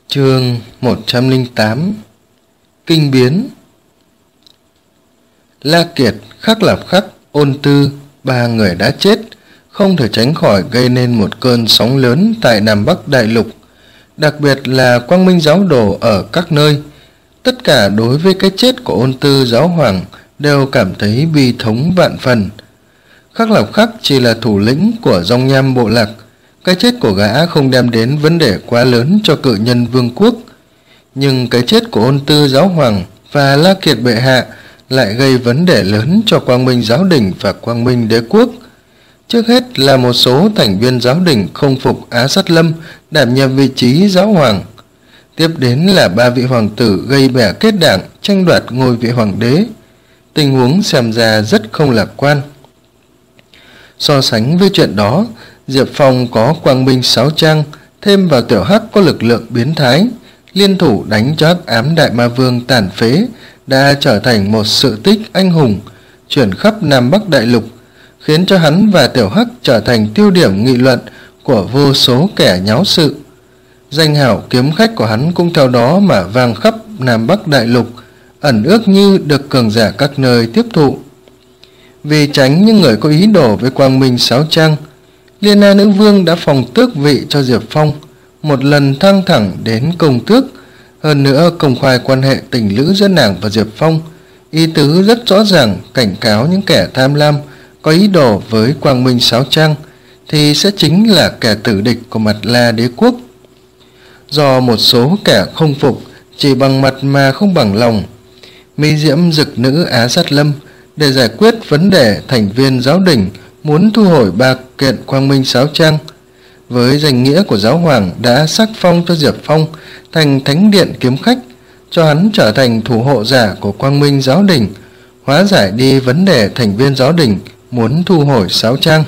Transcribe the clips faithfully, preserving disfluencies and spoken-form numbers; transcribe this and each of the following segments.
Chương một trăm lẻ tám. Kinh biến. La Kiệt, Khắc Lạp Khắc, Ôn Tư, ba người đã chết, không thể tránh khỏi gây nên một cơn sóng lớn tại Nam Bắc Đại Lục, đặc biệt là Quang Minh giáo đồ ở các nơi. Tất cả đối với cái chết của Ôn Tư giáo hoàng đều cảm thấy bi thống vạn phần. Khắc Lạp Khắc chỉ là thủ lĩnh của Dòng Nham bộ lạc, cái chết của gã không đem đến vấn đề quá lớn cho Cự Nhân Vương quốc, nhưng cái chết của Ôn Tư giáo hoàng và La Kiệt bệ hạ lại gây vấn đề lớn cho Quang Minh giáo đình và Quang Minh đế quốc. Trước hết là một số thành viên giáo đình không phục Á Sát Lâm đảm nhiệm vị trí giáo hoàng. Tiếp đến là ba vị hoàng tử gây bè kết đảng tranh đoạt ngôi vị hoàng đế. Tình huống xem ra rất không lạc quan. So sánh với chuyện đó, Diệp Phong có Quang Minh sáu trang, thêm vào Tiểu Hắc có lực lượng biến thái, liên thủ đánh cho Hắc Ám Đại Ma Vương tàn phế, đã trở thành một sự tích anh hùng, chuyển khắp Nam Bắc Đại Lục, khiến cho hắn và Tiểu Hắc trở thành tiêu điểm nghị luận của vô số kẻ nháo sự. Danh hào kiếm khách của hắn cũng theo đó mà vang khắp Nam Bắc Đại Lục, ẩn ước như được cường giả các nơi tiếp thụ. Vì tránh những người có ý đồ với Quang Minh sáu trang, Liên Na Nữ Vương đã phòng tước vị cho Diệp Phong, một lần thăng thẳng đến công tước, hơn nữa công khai quan hệ tình lữ giữa nàng và Diệp Phong, ý tứ rất rõ ràng cảnh cáo những kẻ tham lam có ý đồ với Quang Minh sáu trang thì sẽ chính là kẻ tử địch của Mặt La đế quốc. Do một số kẻ không phục chỉ bằng mặt mà không bằng lòng, mỹ diễm dực nữ Á Sát Lâm để giải quyết vấn đề thành viên giáo đình muốn thu hồi ba kiện Quang Minh sáu trang, với danh nghĩa của giáo hoàng đã sắc phong cho Diệp Phong thành thánh điện kiếm khách, cho hắn trở thành thủ hộ giả của Quang Minh giáo đình, hóa giải đi vấn đề thành viên giáo đình muốn thu hồi sáu trang.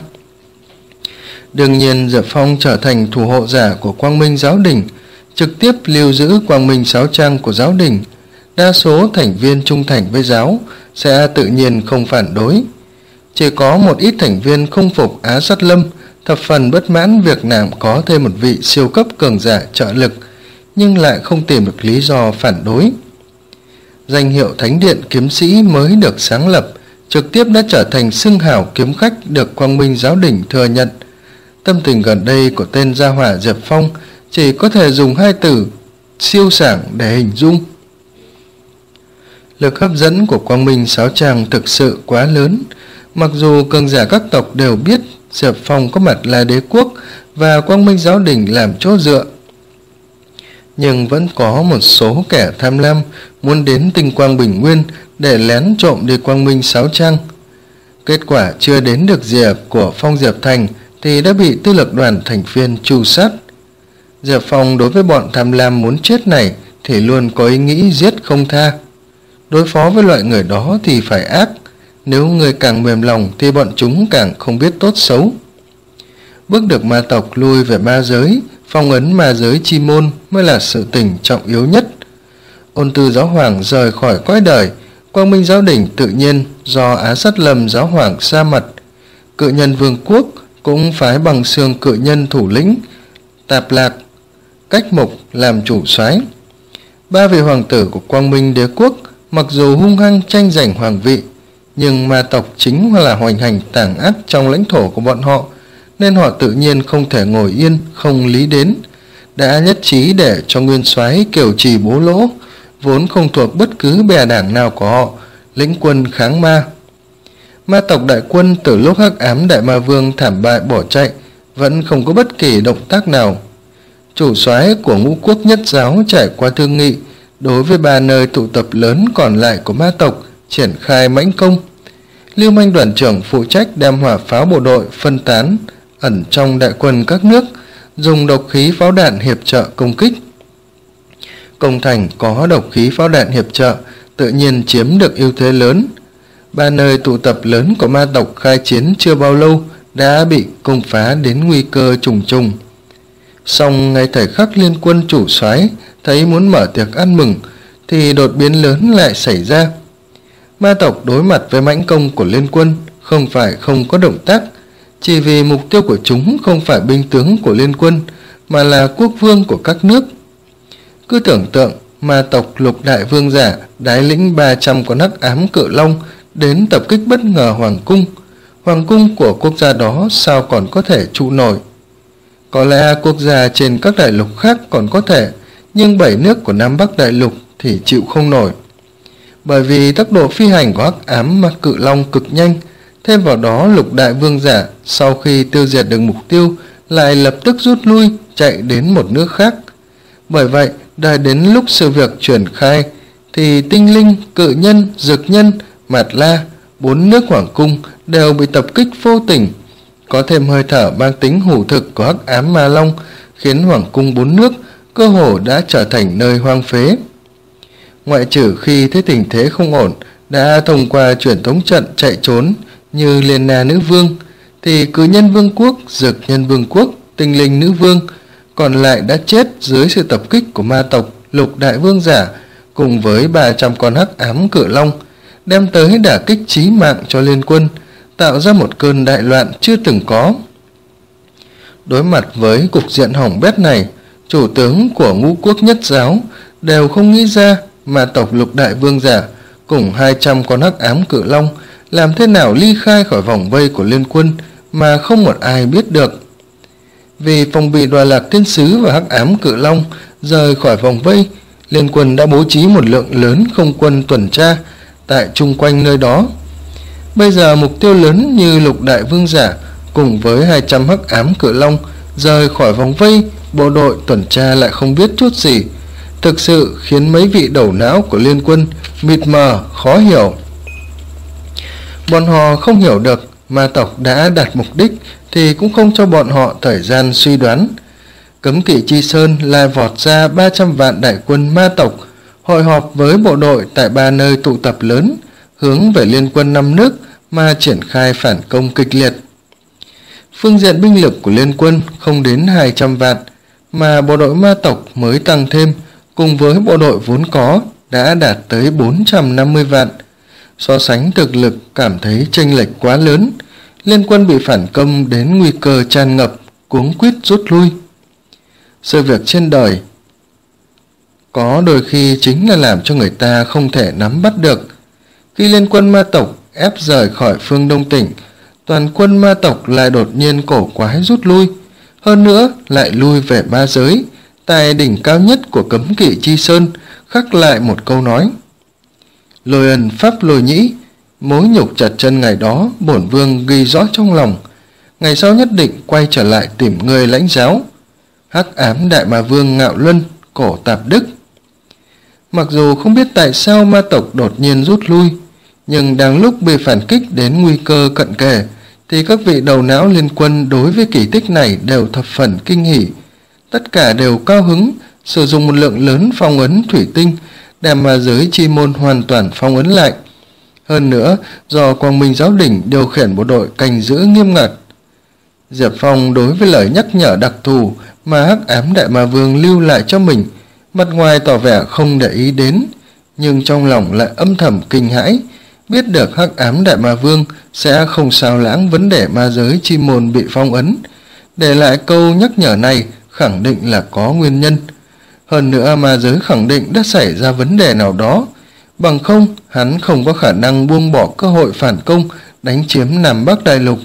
Đương nhiên, Diệp Phong trở thành thủ hộ giả của Quang Minh giáo đình, trực tiếp lưu giữ Quang Minh sáu trang của giáo đình, đa số thành viên trung thành với giáo sẽ tự nhiên không phản đối. Chỉ có một ít thành viên không phục Á Sát Lâm thập phần bất mãn việc nàng có thêm một vị siêu cấp cường giả trợ lực, nhưng lại không tìm được lý do phản đối. Danh hiệu Thánh Điện Kiếm Sĩ mới được sáng lập trực tiếp đã trở thành xưng hào kiếm khách được Quang Minh giáo đình thừa nhận. Tâm tình gần đây của tên gia hỏa Diệp Phong chỉ có thể dùng hai từ siêu sảng để hình dung. Lực hấp dẫn của Quang Minh sáu trang thực sự quá lớn. Mặc dù cường giả các tộc đều biết Diệp Phong có Mặt La đế quốc và Quang Minh giáo đình làm chỗ dựa, nhưng vẫn có một số kẻ tham lam muốn đến Tinh Quang Bình Nguyên để lén trộm đi Quang Minh sáu trang. Kết quả chưa đến được rìa của Phong Diệp Thành thì đã bị tư lực đoàn thành viên tru sát. Diệp Phong đối với bọn tham lam muốn chết này thì luôn có ý nghĩ giết không tha. Đối phó với loại người đó thì phải ác, nếu người càng mềm lòng thì bọn chúng càng không biết tốt xấu. Bước được ma tộc lui về ma giới, phong ấn ma giới chi môn mới là sự tình trọng yếu nhất. Ôn Tư giáo hoàng rời khỏi cõi đời, Quang Minh giáo đình tự nhiên do Á Sát Lâm giáo hoàng sa mặt. Cự Nhân Vương quốc cũng phái Bằng Xương cự nhân thủ lĩnh Tạp Lạc, Cách Mục làm chủ soái. Ba vị hoàng tử của Quang Minh đế quốc mặc dù hung hăng tranh giành hoàng vị, nhưng ma tộc chính là hoành hành tàn ác trong lãnh thổ của bọn họ, nên họ tự nhiên không thể ngồi yên không lý đến, đã nhất trí để cho nguyên soái Kiều Trì Bố Lỗ, vốn không thuộc bất cứ bè đảng nào của họ, lĩnh quân kháng ma. Ma tộc đại quân từ lúc Hắc Ám Đại Ma Vương thảm bại bỏ chạy vẫn không có bất kỳ động tác nào. Chủ soái của Ngũ Quốc Nhất giáo trải qua thương nghị đối với ba nơi tụ tập lớn còn lại của ma tộc triển khai mãnh công. Lưu Manh đoàn trưởng phụ trách đem hỏa pháo bộ đội phân tán ẩn trong đại quân các nước, dùng độc khí pháo đạn hiệp trợ công kích. Công thành có độc khí pháo đạn hiệp trợ tự nhiên chiếm được ưu thế lớn. Ba nơi tụ tập lớn của ma tộc khai chiến chưa bao lâu đã bị công phá đến nguy cơ trùng trùng. Song ngay thời khắc liên quân chủ soái thấy muốn mở tiệc ăn mừng thì đột biến lớn lại xảy ra. Ma tộc đối mặt với mãnh công của liên quân không phải không có động tác, chỉ vì mục tiêu của chúng không phải binh tướng của liên quân mà là quốc vương của các nước. Cứ tưởng tượng ma tộc Lục Đại Vương Giả đái lĩnh ba trăm con hắc ám cự long đến tập kích bất ngờ hoàng cung. Hoàng cung của quốc gia đó sao còn có thể trụ nổi? Có lẽ quốc gia trên các đại lục khác còn có thể, nhưng bảy nước của Nam Bắc đại lục thì chịu không nổi. Bởi vì tốc độ phi hành của hắc ám ma cự long cực nhanh, thêm vào đó Lục Đại Vương Giả sau khi tiêu diệt được mục tiêu lại lập tức rút lui chạy đến một nước khác. Bởi vậy, đợi đến lúc sự việc triển khai thì tinh linh, cự nhân, dực nhân, mạt la, bốn nước hoàng cung đều bị tập kích vô tình. Có thêm hơi thở mang tính hủ thực của hắc ám ma long khiến hoàng cung bốn nước cơ hồ đã trở thành nơi hoang phế. Ngoại trừ khi thấy tình thế không ổn đã thông qua truyền thống trận chạy trốn như Liên Na Nữ Vương, thì cự nhân vương quốc, dực nhân vương quốc, tinh linh nữ vương còn lại đã chết dưới sự tập kích của ma tộc Lục Đại Vương Giả cùng với ba trăm con hắc ám cự long, đem tới đả kích chí mạng cho liên quân, tạo ra một cơn đại loạn chưa từng có. Đối mặt với cục diện hỏng bét này, chủ tướng của ngũ quốc nhất giáo đều không nghĩ ra ma tộc Lục Đại Vương Giả cùng hai trăm con hắc ám cự long làm thế nào ly khai khỏi vòng vây của liên quân mà không một ai biết được. Vì phòng bị Đoạt Lạc Thiên Sứ và hắc ám cự long rời khỏi vòng vây, liên quân đã bố trí một lượng lớn không quân tuần tra tại chung quanh nơi đó. Bây giờ mục tiêu lớn như Lục Đại Vương Giả cùng với hai trăm hắc ám cự long rời khỏi vòng vây, bộ đội tuần tra lại không biết chút gì, thực sự khiến mấy vị đầu não của liên quân mịt mờ khó hiểu. Bọn họ không hiểu được ma tộc đã đạt mục đích thì cũng không cho bọn họ thời gian suy đoán. Cấm Kỵ Chi Sơn lại vọt ra ba trăm vạn đại quân ma tộc, hội họp với bộ đội tại ba nơi tụ tập lớn, hướng về liên quân năm nước mà triển khai phản công kịch liệt. Phương diện binh lực của liên quân không đến hai trăm vạn, mà bộ đội ma tộc mới tăng thêm cùng với bộ đội vốn có đã đạt tới bốn trăm năm mươi vạn. So sánh thực lực cảm thấy chênh lệch quá lớn, liên quân bị phản công đến nguy cơ tràn ngập, cuống quýt rút lui. Sự việc trên đời có đôi khi chính là làm cho người ta không thể nắm bắt được. Khi liên quân ma tộc ép rời khỏi phương Đông tỉnh, toàn quân ma tộc lại đột nhiên cổ quái rút lui, hơn nữa lại lui về ma giới. Tại đỉnh cao nhất của Cấm Kỵ Chi Sơn khắc lại một câu nói: Lôi ân pháp lôi nhĩ, mối nhục chặt chân ngày đó bổn vương ghi rõ trong lòng, ngày sau nhất định quay trở lại tìm người lãnh giáo. Hắc ám đại ma vương Ngạo Luân, cổ Tạp Đức. Mặc dù không biết tại sao ma tộc đột nhiên rút lui, nhưng đang lúc bị phản kích đến nguy cơ cận kề thì các vị đầu não liên quân đối với kỳ tích này đều thập phần kinh hỉ. Tất cả đều cao hứng, sử dụng một lượng lớn phong ấn thủy tinh đem ma giới chi môn hoàn toàn phong ấn lại. Hơn nữa, do Quang Minh Giáo Đỉnh điều khiển bộ đội canh giữ nghiêm ngặt. Diệp Phong đối với lời nhắc nhở đặc thù mà hắc ám đại ma vương lưu lại cho mình, mặt ngoài tỏ vẻ không để ý đến, nhưng trong lòng lại âm thầm kinh hãi, biết được hắc ám đại ma vương sẽ không sao lãng vấn đề ma giới chi môn bị phong ấn. Để lại câu nhắc nhở này khẳng định là có nguyên nhân. Hơn nữa ma giới khẳng định đã xảy ra vấn đề nào đó, bằng không hắn không có khả năng buông bỏ cơ hội phản công đánh chiếm Nam Bắc đại lục.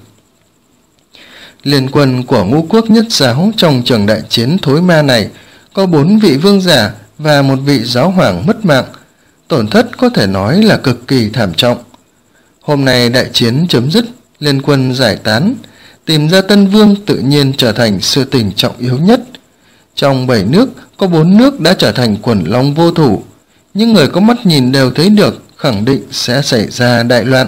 Liên quân của ngũ quốc nhất giáo trong trường đại chiến thối ma này có bốn vị vương giả và một vị giáo hoàng mất mạng, tổn thất có thể nói là cực kỳ thảm trọng. Hôm nay đại chiến chấm dứt, liên quân giải tán, tìm ra tân vương tự nhiên trở thành sự tình trọng yếu nhất. Trong bảy nước có bốn nước đã trở thành quần long vô thủ, những người có mắt nhìn đều thấy được khẳng định sẽ xảy ra đại loạn.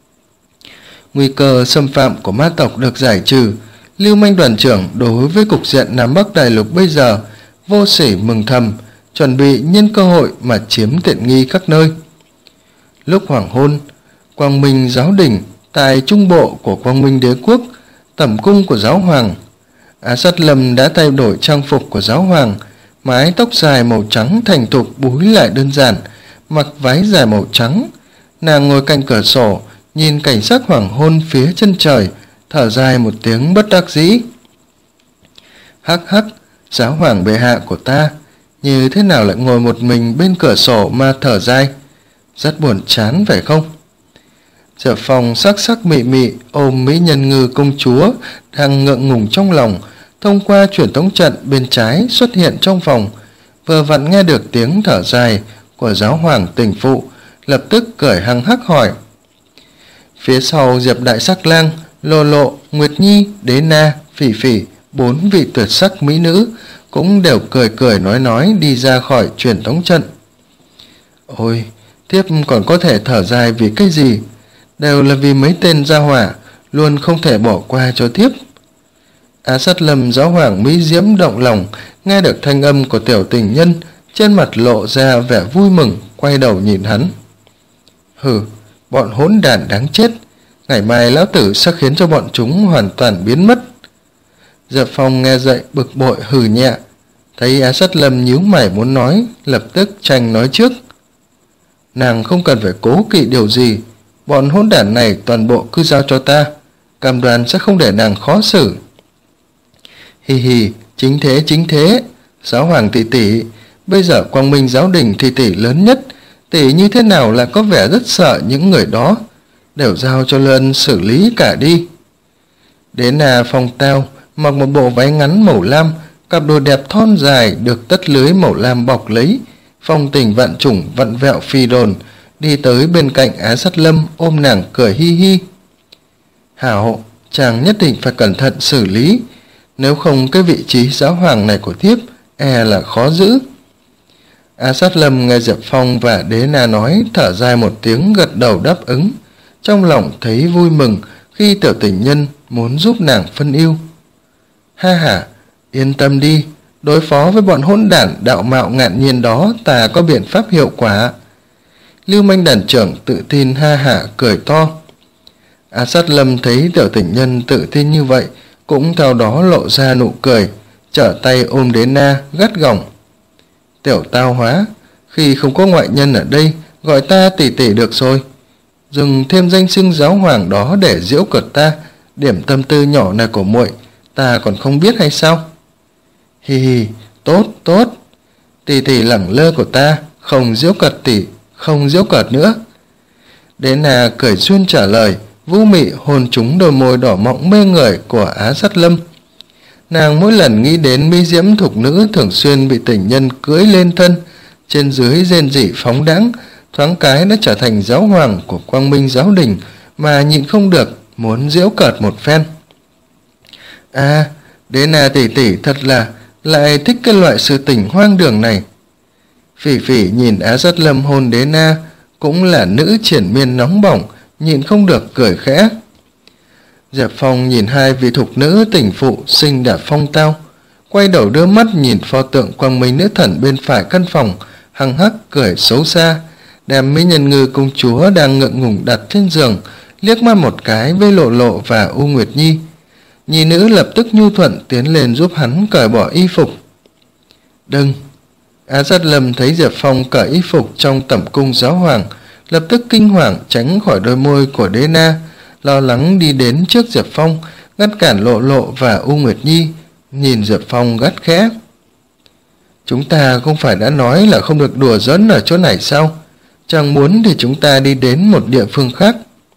Nguy cơ xâm phạm của ma tộc được giải trừ, Lưu Manh đoàn trưởng đối với cục diện Nam Bắc đại lục bây giờ vô sỉ mừng thầm, chuẩn bị nhân cơ hội mà chiếm tiện nghi các nơi. Lúc hoàng hôn, Quang Minh Giáo Đỉnh tại trung bộ của Quang Minh Đế Quốc, tẩm cung của giáo hoàng. Á Sát Lâm đã thay đổi trang phục của giáo hoàng, mái tóc dài màu trắng thành thục búi lại đơn giản, mặc váy dài màu trắng. Nàng ngồi cạnh cửa sổ, nhìn cảnh sắc hoàng hôn phía chân trời, thở dài một tiếng bất đắc dĩ. Hắc hắc, giáo hoàng bệ hạ của ta, như thế nào lại ngồi một mình bên cửa sổ mà thở dài? Rất buồn chán phải không? Diệp Phong sắc sắc mị mị ôm mỹ nhân ngư công chúa đang ngượng ngùng trong lòng, thông qua truyền tống trận bên trái xuất hiện trong phòng, vừa vặn nghe được tiếng thở dài của giáo hoàng tình phụ, lập tức cười hăng hắc hỏi. Phía sau Diệp Đại Sắc Lang, Lộ Lộ, Nguyệt Nhi, Đế Na, Phỉ Phỉ, bốn vị tuyệt sắc mỹ nữ cũng đều cười cười nói nói đi ra khỏi truyền tống trận. Ôi, thiếp còn có thể thở dài vì cái gì? Đều là vì mấy tên gia hỏa, luôn không thể bỏ qua cho thiếp. Á Sát Lâm giáo hoàng mỹ diễm động lòng, nghe được thanh âm của tiểu tình nhân, trên mặt lộ ra vẻ vui mừng, quay đầu nhìn hắn. Hừ, bọn hỗn đản đáng chết, ngày mai lão tử sẽ khiến cho bọn chúng hoàn toàn biến mất. Diệp Phong nghe vậy bực bội hừ nhẹ, thấy Á Sát Lâm nhíu mày muốn nói, lập tức tranh nói trước. Nàng không cần phải cố kỵ điều gì, bọn hỗn đản này toàn bộ cứ giao cho ta, cam đoan sẽ không để nàng khó xử. Hì hì, chính thế chính thế, giáo hoàng tỷ tỷ, bây giờ Quang Minh giáo đình thì tỷ lớn nhất, tỷ như thế nào là có vẻ rất sợ những người đó, đều giao cho Lân xử lý cả đi. Đến là Phong Tao mặc một bộ váy ngắn màu lam, cặp đùi đẹp thon dài được tất lưới màu lam bọc lấy, phong tình vạn trùng vặn vẹo phi đồn, đi tới bên cạnh Á Sát Lâm ôm nàng cười hi hi. Hảo, chàng nhất định phải cẩn thận xử lý, nếu không cái vị trí giáo hoàng này của thiếp e là khó giữ. Á Sát Lâm nghe Diệp Phong và Đế Na nói, thở dài một tiếng gật đầu đáp ứng, trong lòng thấy vui mừng khi tiểu tình nhân muốn giúp nàng phân ưu. Ha ha, yên tâm đi, đối phó với bọn hỗn đản đạo mạo ngạn nhiên đó ta có biện pháp hiệu quả. Lưu Manh đàn trưởng tự tin ha hả cười to. Á Sát Lâm thấy tiểu tình nhân tự tin như vậy, cũng theo đó lộ ra nụ cười, trở tay ôm Đế Na gắt gỏng. Tiểu tao hóa, khi không có ngoại nhân ở đây, gọi ta tỷ tỷ được rồi. Dùng thêm danh xưng giáo hoàng đó để giễu cợt ta, điểm tâm tư nhỏ này của muội ta còn không biết hay sao? Hi hi, tốt tốt, tỷ tỷ lẳng lơ của ta, không giễu cợt tỷ, không giễu cợt nữa. Đế Na cười duyên trả lời, vũ mị hôn trúng đôi môi đỏ mọng mê người của Á Sát Lâm. Nàng mỗi lần nghĩ đến mỹ diễm thục nữ thường xuyên bị tình nhân cưỡi lên thân, trên dưới rên rỉ phóng đãng, thoáng cái đã trở thành giáo hoàng của Quang Minh giáo đình, mà nhịn không được muốn giễu cợt một phen. À, Đế Na tỷ tỷ thật là lại thích cái loại sự tình hoang đường này. Phỉ Phỉ nhìn Á Sát Lâm hôn Đế Na, cũng là nữ triển miên nóng bỏng, nhịn không được cười khẽ. Diệp Phong nhìn hai vị thục nữ tình phụ xinh đẹp phong tao, quay đầu đưa mắt nhìn pho tượng Quang Minh nữ thần bên phải căn phòng, hằng hắc cười xấu xa, đem mỹ nhân ngư công chúa đang ngượng ngùng đặt trên giường, liếc mắt một cái với Lộ Lộ và U Nguyệt Nhi. Nhi nữ lập tức nhu thuận tiến lên giúp hắn cởi bỏ y phục. Đừng! Á Sát Lâm thấy Diệp Phong cởi y phục trong tẩm cung giáo hoàng, lập tức kinh hoàng tránh khỏi đôi môi của Đế Na, lo lắng đi đến trước Diệp Phong, ngăn cản Lộ Lộ và U Nguyệt Nhi, nhìn Diệp Phong gắt khẽ. Chúng ta không phải đã nói là không được đùa giỡn ở chỗ này sao? Chàng muốn thì chúng ta đi đến một địa phương khác.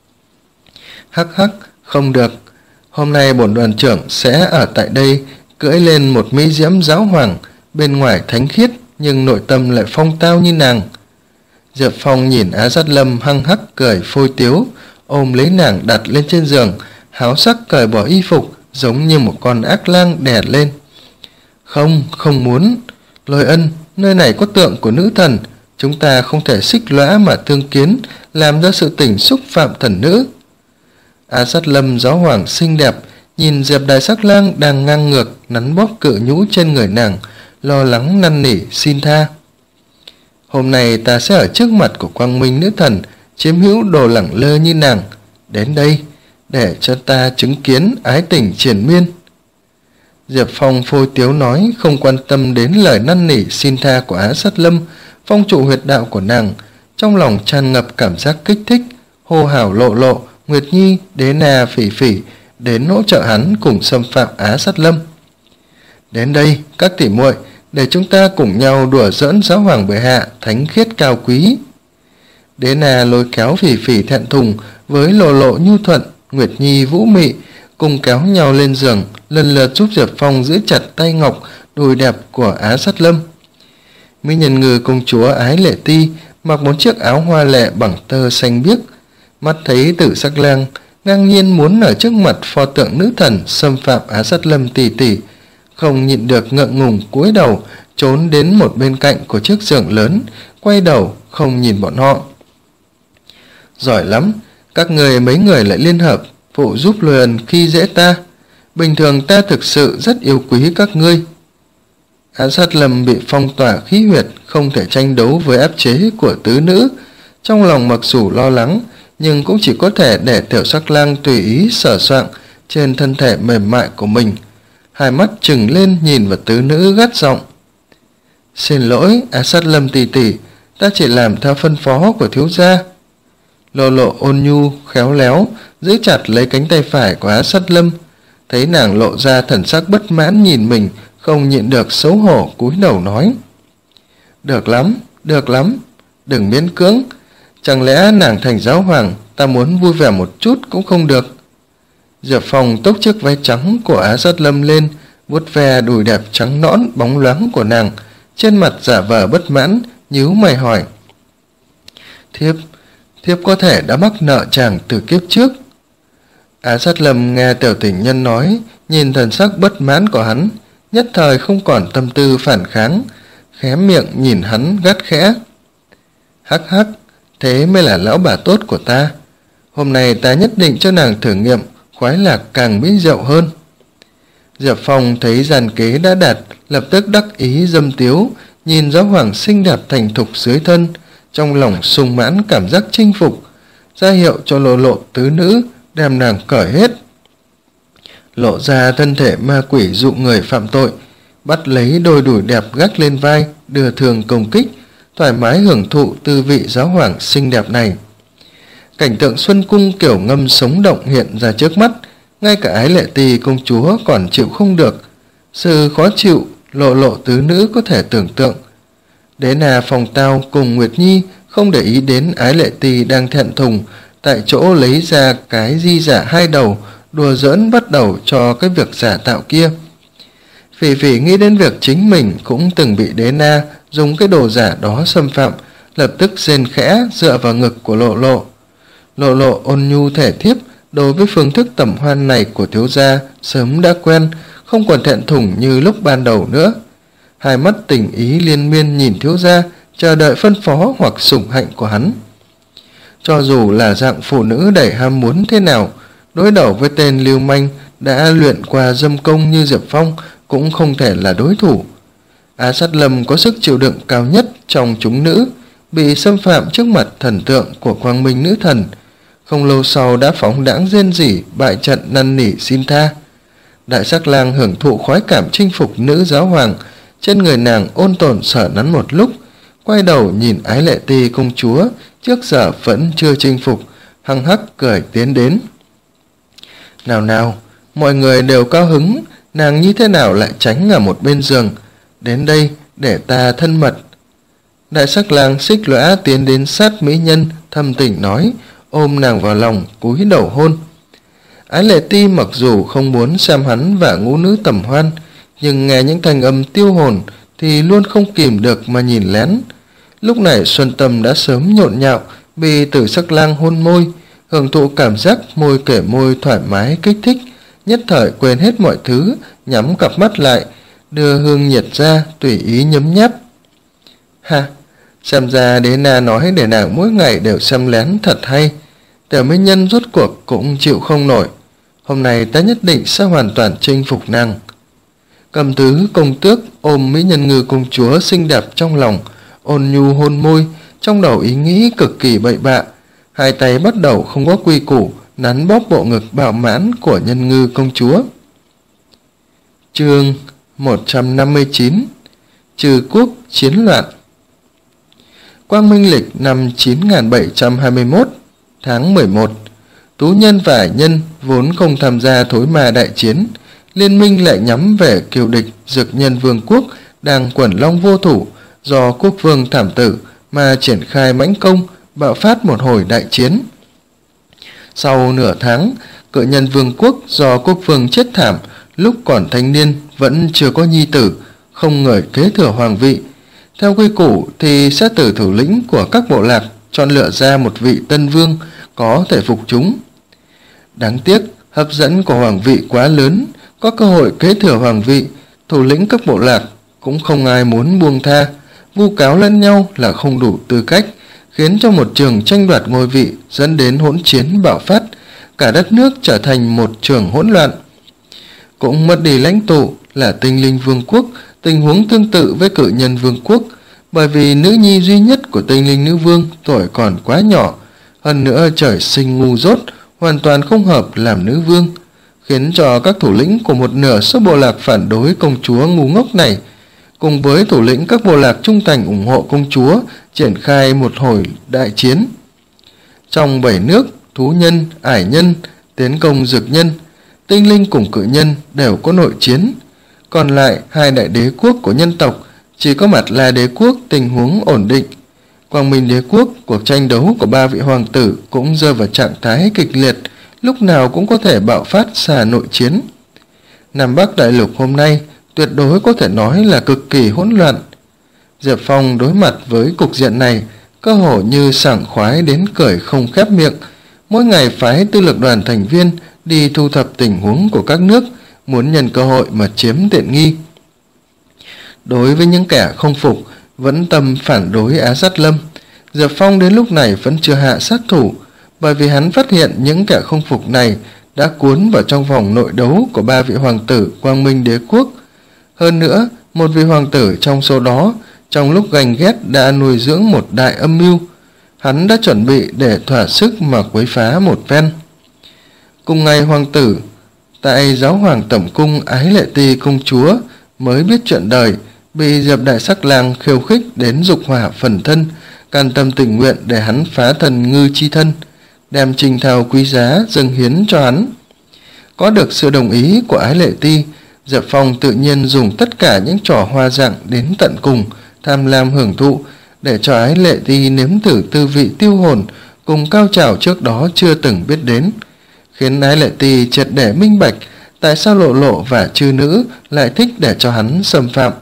Hắc hắc, không được. Hôm nay bổn đoàn trưởng sẽ ở tại đây, cưỡi lên một mỹ diễm giáo hoàng, bên ngoài thánh khiết nhưng nội tâm lại phong tao như nàng. Diệp Phong nhìn Á Sát Lâm hăng hắc cười phôi tiếu, ôm lấy nàng đặt lên trên giường, háo sắc cởi bỏ y phục, giống như một con ác lang đè lên. Không, không muốn. Lôi Ân, nơi này có tượng của nữ thần, chúng ta không thể xích lõa mà tương kiến, làm ra sự tình xúc phạm thần nữ. Á Sát Lâm giáo hoàng xinh đẹp, nhìn Diệp Đại Sắc Lang đang ngang ngược nắn bóp cự nhũ trên người nàng, lo lắng năn nỉ xin tha. Hôm nay ta sẽ ở trước mặt của Quang Minh nữ thần, chiếm hữu đồ lẳng lơ như nàng, đến đây để cho ta chứng kiến ái tình triền miên. Diệp Phong phôi tiếu nói, không quan tâm đến lời năn nỉ xin tha của Á Sát Lâm, phong trụ huyệt đạo của nàng, trong lòng tràn ngập cảm giác kích thích, hô hào Lộ Lộ, Nguyệt Nhi, Đế Na, Phỉ Phỉ đến hỗ trợ hắn cùng xâm phạm Á Sát Lâm. Đến đây, các tỷ muội, để chúng ta cùng nhau đùa giỡn giáo hoàng bệ hạ thánh khiết cao quý. Đế Na lôi kéo Phỉ Phỉ thẹn thùng với Lộ Lộ nhu thuận, Nguyệt Nhi vũ mị, cùng kéo nhau lên giường, lần lượt giúp Diệp Phong giữ chặt tay ngọc đùi đẹp của Á Sát Lâm. Mỹ Nhân Ngư công chúa Ái Lệ Ti mặc một chiếc áo hoa lệ bằng tơ xanh biếc, mắt thấy Tử Sắc Lang ngang nhiên muốn ở trước mặt pho tượng nữ thần xâm phạm Á Sát Lâm tỷ tỷ, không nhịn được ngượng ngùng cúi đầu trốn đến một bên cạnh của chiếc giường lớn, quay đầu không nhìn bọn họ. Giỏi lắm, các người mấy người lại liên hợp phụ giúp Lôi Ân khi dễ ta. Bình thường ta thực sự rất yêu quý các ngươi. Á Sát Lâm bị phong tỏa khí huyệt, không thể tranh đấu với áp chế của tứ nữ. Trong lòng mặc dù lo lắng, nhưng cũng chỉ có thể để Tiểu Sắc Lang tùy ý sờ soạng trên thân thể mềm mại của mình. Hai mắt trừng lên nhìn vào tứ nữ gắt giọng: Xin lỗi Á Sát Lâm tỷ tỷ, ta chỉ làm theo phân phó của thiếu gia. Lộ Lộ ôn nhu khéo léo giữ chặt lấy cánh tay phải của Á Sát Lâm, thấy nàng lộ ra thần sắc bất mãn nhìn mình, không nhịn được xấu hổ cúi đầu nói: Được lắm, được lắm, đừng miễn cưỡng. Chẳng lẽ nàng thành giáo hoàng, ta muốn vui vẻ một chút cũng không được? Diệp Phong tốc chiếc váy trắng của Á Sát Lâm lên, vuốt ve đùi đẹp trắng nõn bóng loáng của nàng, trên mặt giả vờ bất mãn, nhíu mày hỏi: Thiếp, thiếp có thể đã mắc nợ chàng từ kiếp trước. Á Sát Lâm nghe tiểu tình nhân nói, nhìn thần sắc bất mãn của hắn, nhất thời không còn tâm tư phản kháng, khé miệng nhìn hắn gắt khẽ: Hắc hắc, thế mới là lão bà tốt của ta. Hôm nay ta nhất định cho nàng thử nghiệm khoái lạc càng mỹ diệu hơn. Diệp Phong thấy gian kế đã đạt, lập tức đắc ý dâm tiếu, nhìn giáo hoàng xinh đẹp thành thục dưới thân, trong lòng sung mãn cảm giác chinh phục, ra hiệu cho Lộ Lộ tứ nữ đem nàng cởi hết, lộ ra thân thể ma quỷ dụ người phạm tội, bắt lấy đôi đùi đẹp gác lên vai, đưa thường công kích, thoải mái hưởng thụ tư vị giáo hoàng xinh đẹp này. Cảnh tượng xuân cung kiểu ngâm sống động hiện ra trước mắt, ngay cả Ái Lệ Ti công chúa còn chịu không được. Sự khó chịu Lộ Lộ tứ nữ có thể tưởng tượng. Đế Na Phòng Tao cùng Nguyệt Nhi không để ý đến Ái Lệ Ti đang thẹn thùng, tại chỗ lấy ra cái di giả hai đầu, đùa giỡn bắt đầu cho cái việc giả tạo kia. Phỉ Phỉ nghĩ đến việc chính mình cũng từng bị Đế Na dùng cái đồ giả đó xâm phạm, lập tức rên khẽ dựa vào ngực của Lộ Lộ. Lộ Lộ ôn nhu thể thiếp đối với phương thức tẩm hoan này của thiếu gia sớm đã quen, không còn thẹn thùng như lúc ban đầu nữa. Hai mắt tình ý liên miên nhìn thiếu gia, chờ đợi phân phó hoặc sủng hạnh của hắn. Cho dù là dạng phụ nữ đầy ham muốn thế nào, đối đầu với tên lưu manh đã luyện qua dâm công như Diệp Phong cũng không thể là đối thủ. Á Sát Lâm có sức chịu đựng cao nhất trong chúng nữ, bị xâm phạm trước mặt thần tượng của Quang Minh nữ thần, không lâu sau đã phóng đãng rên rỉ bại trận năn nỉ xin tha. Đại Sắc Lang hưởng thụ khoái cảm chinh phục nữ giáo hoàng, trên người nàng ôn tồn sở nắn một lúc, quay đầu nhìn Ái Lệ Ti công chúa trước giờ vẫn chưa chinh phục, hăng hắc cười tiến đến. Nào nào, mọi người đều cao hứng, nàng như thế nào lại tránh ở một bên giường, đến đây để ta thân mật. Đại Sắc Lang xích lõa tiến đến sát mỹ nhân, thâm tình nói, ôm nàng vào lòng cúi đầu hôn. Ái Lệ Ti mặc dù không muốn xem hắn và ngũ nữ tầm hoan, nhưng nghe những thanh âm tiêu hồn thì luôn không kìm được mà nhìn lén. Lúc này Xuân Tâm đã sớm nhộn nhạo, bị Tử Sắc Lang hôn môi, hưởng thụ cảm giác môi kể môi thoải mái kích thích, nhất thời quên hết mọi thứ, nhắm cặp mắt lại, đưa hương nhiệt ra tùy ý nhấm nháp. Ha, xem ra Đế Na nói để nàng mỗi ngày đều xem lén thật hay. Tiểu mỹ nhân rốt cuộc cũng chịu không nổi, hôm nay ta nhất định sẽ hoàn toàn chinh phục nàng. Cầm tứ công tước ôm Mỹ Nhân Ngư công chúa xinh đẹp trong lòng, ôn nhu hôn môi, trong đầu ý nghĩ cực kỳ bậy bạ, hai tay bắt đầu không có quy củ nắn bóp bộ ngực bạo mãn của Nhân Ngư công chúa. Chương một trăm năm mươi chín, Trừ quốc chiến loạn. Quang Minh lịch năm chín nghìn bảy trăm hai mươi mốt, tháng mười một, Tú Nhân và Ải Nhân vốn không tham gia thối ma đại chiến, liên minh lại nhắm về kiều địch Dực Nhân Vương quốc đang quẩn long vô thủ, do quốc vương thảm tử mà triển khai mãnh công, bạo phát một hồi đại chiến. Sau nửa tháng, Cự Nhân Vương quốc do quốc vương chết thảm lúc còn thanh niên, vẫn chưa có nhi tử, không người kế thừa hoàng vị. Theo quy củ thì sẽ từ thủ lĩnh của các bộ lạc chọn lựa ra một vị tân vương có thể phục chúng. Đáng tiếc, hấp dẫn của hoàng vị quá lớn, có cơ hội kế thừa hoàng vị, thủ lĩnh các bộ lạc cũng không ai muốn buông tha, vu cáo lẫn nhau là không đủ tư cách, khiến cho một trường tranh đoạt ngôi vị dẫn đến hỗn chiến bạo phát, cả đất nước trở thành một trường hỗn loạn. Cũng mất đi lãnh tụ là Tinh Linh Vương quốc, tình huống tương tự với Cự Nhân Vương quốc, bởi vì nữ nhi duy nhất của Tinh Linh Nữ Vương tuổi còn quá nhỏ, hơn nữa trời sinh ngu dốt, hoàn toàn không hợp làm nữ vương, khiến cho các thủ lĩnh của một nửa số bộ lạc phản đối công chúa ngu ngốc này, cùng với thủ lĩnh các bộ lạc trung thành ủng hộ công chúa, triển khai một hồi đại chiến. Trong bảy nước, thú nhân, ải nhân, tiến công dược nhân, tinh linh cùng cự nhân đều có nội chiến. Còn lại hai đại đế quốc của nhân tộc, chỉ có Mạt La đế quốc tình huống ổn định. Quang Minh đế quốc, cuộc tranh đấu của ba vị hoàng tử cũng rơi vào trạng thái kịch liệt, lúc nào cũng có thể bạo phát xà nội chiến. Nam Bắc đại lục hôm nay tuyệt đối có thể nói là cực kỳ hỗn loạn. Diệp Phong đối mặt với cục diện này, cơ hồ như sảng khoái đến cười không khép miệng. Mỗi ngày phái tư lược đoàn thành viên đi thu thập tình huống của các nước, muốn nhân cơ hội mà chiếm tiện nghi. Đối với những kẻ không phục, vẫn tâm phản đối Á Sát Lâm, Diệp Phong đến lúc này vẫn chưa hạ sát thủ, bởi vì hắn phát hiện những kẻ không phục này đã cuốn vào trong vòng nội đấu của ba vị hoàng tử Quang Minh đế quốc. Hơn nữa, một vị hoàng tử trong số đó, trong lúc ganh ghét đã nuôi dưỡng một đại âm mưu. Hắn đã chuẩn bị để thỏa sức mà quấy phá một phen. Cùng ngày hoàng tử, tại giáo hoàng tổng cung Ái Lệ Ti công chúa mới biết chuyện đời, bị Diệp Đại Sắc Lang khiêu khích đến dục hỏa phần thân, can tâm tình nguyện để hắn phá thần ngư chi thân, đem trình thảo quý giá dâng hiến cho hắn. Có được sự đồng ý của Ái Lệ Ti, Diệp Phong tự nhiên dùng tất cả những trò hoa dạng đến tận cùng, tham lam hưởng thụ, để cho Ái Lệ Ti nếm thử tư vị tiêu hồn cùng cao trào trước đó chưa từng biết đến, khiến Ái Lệ Ti triệt để minh bạch tại sao Lộ Lộ và chư nữ lại thích để cho hắn xâm phạm.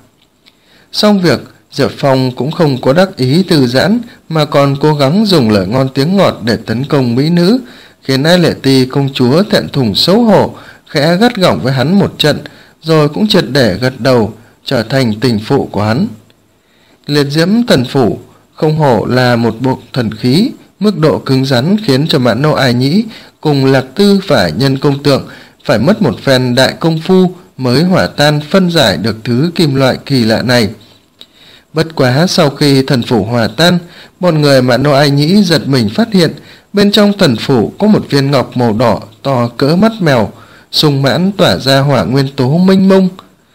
Xong việc, Diệp Phong cũng không có đắc ý thư giãn, mà còn cố gắng dùng lời ngon tiếng ngọt để tấn công mỹ nữ, khiến Ái Lệ Ti công chúa thẹn thùng xấu hổ, khẽ gắt gỏng với hắn một trận, rồi cũng triệt để gật đầu, trở thành tình phụ của hắn. Liệt diễm thần phủ không hổ là một bộ thần khí, mức độ cứng rắn khiến cho Mãn Nô Ai Nhĩ cùng Lạc Tư và Nhân Công Tượng phải mất một phen đại công phu mới hỏa tan phân giải được thứ kim loại kỳ lạ này. Bất quá sau khi thần phủ hòa tan, bọn người Mãn Nô Ai Nhĩ giật mình phát hiện bên trong thần phủ có một viên ngọc màu đỏ to cỡ mắt mèo, sung mãn tỏa ra hỏa nguyên tố mênh mông.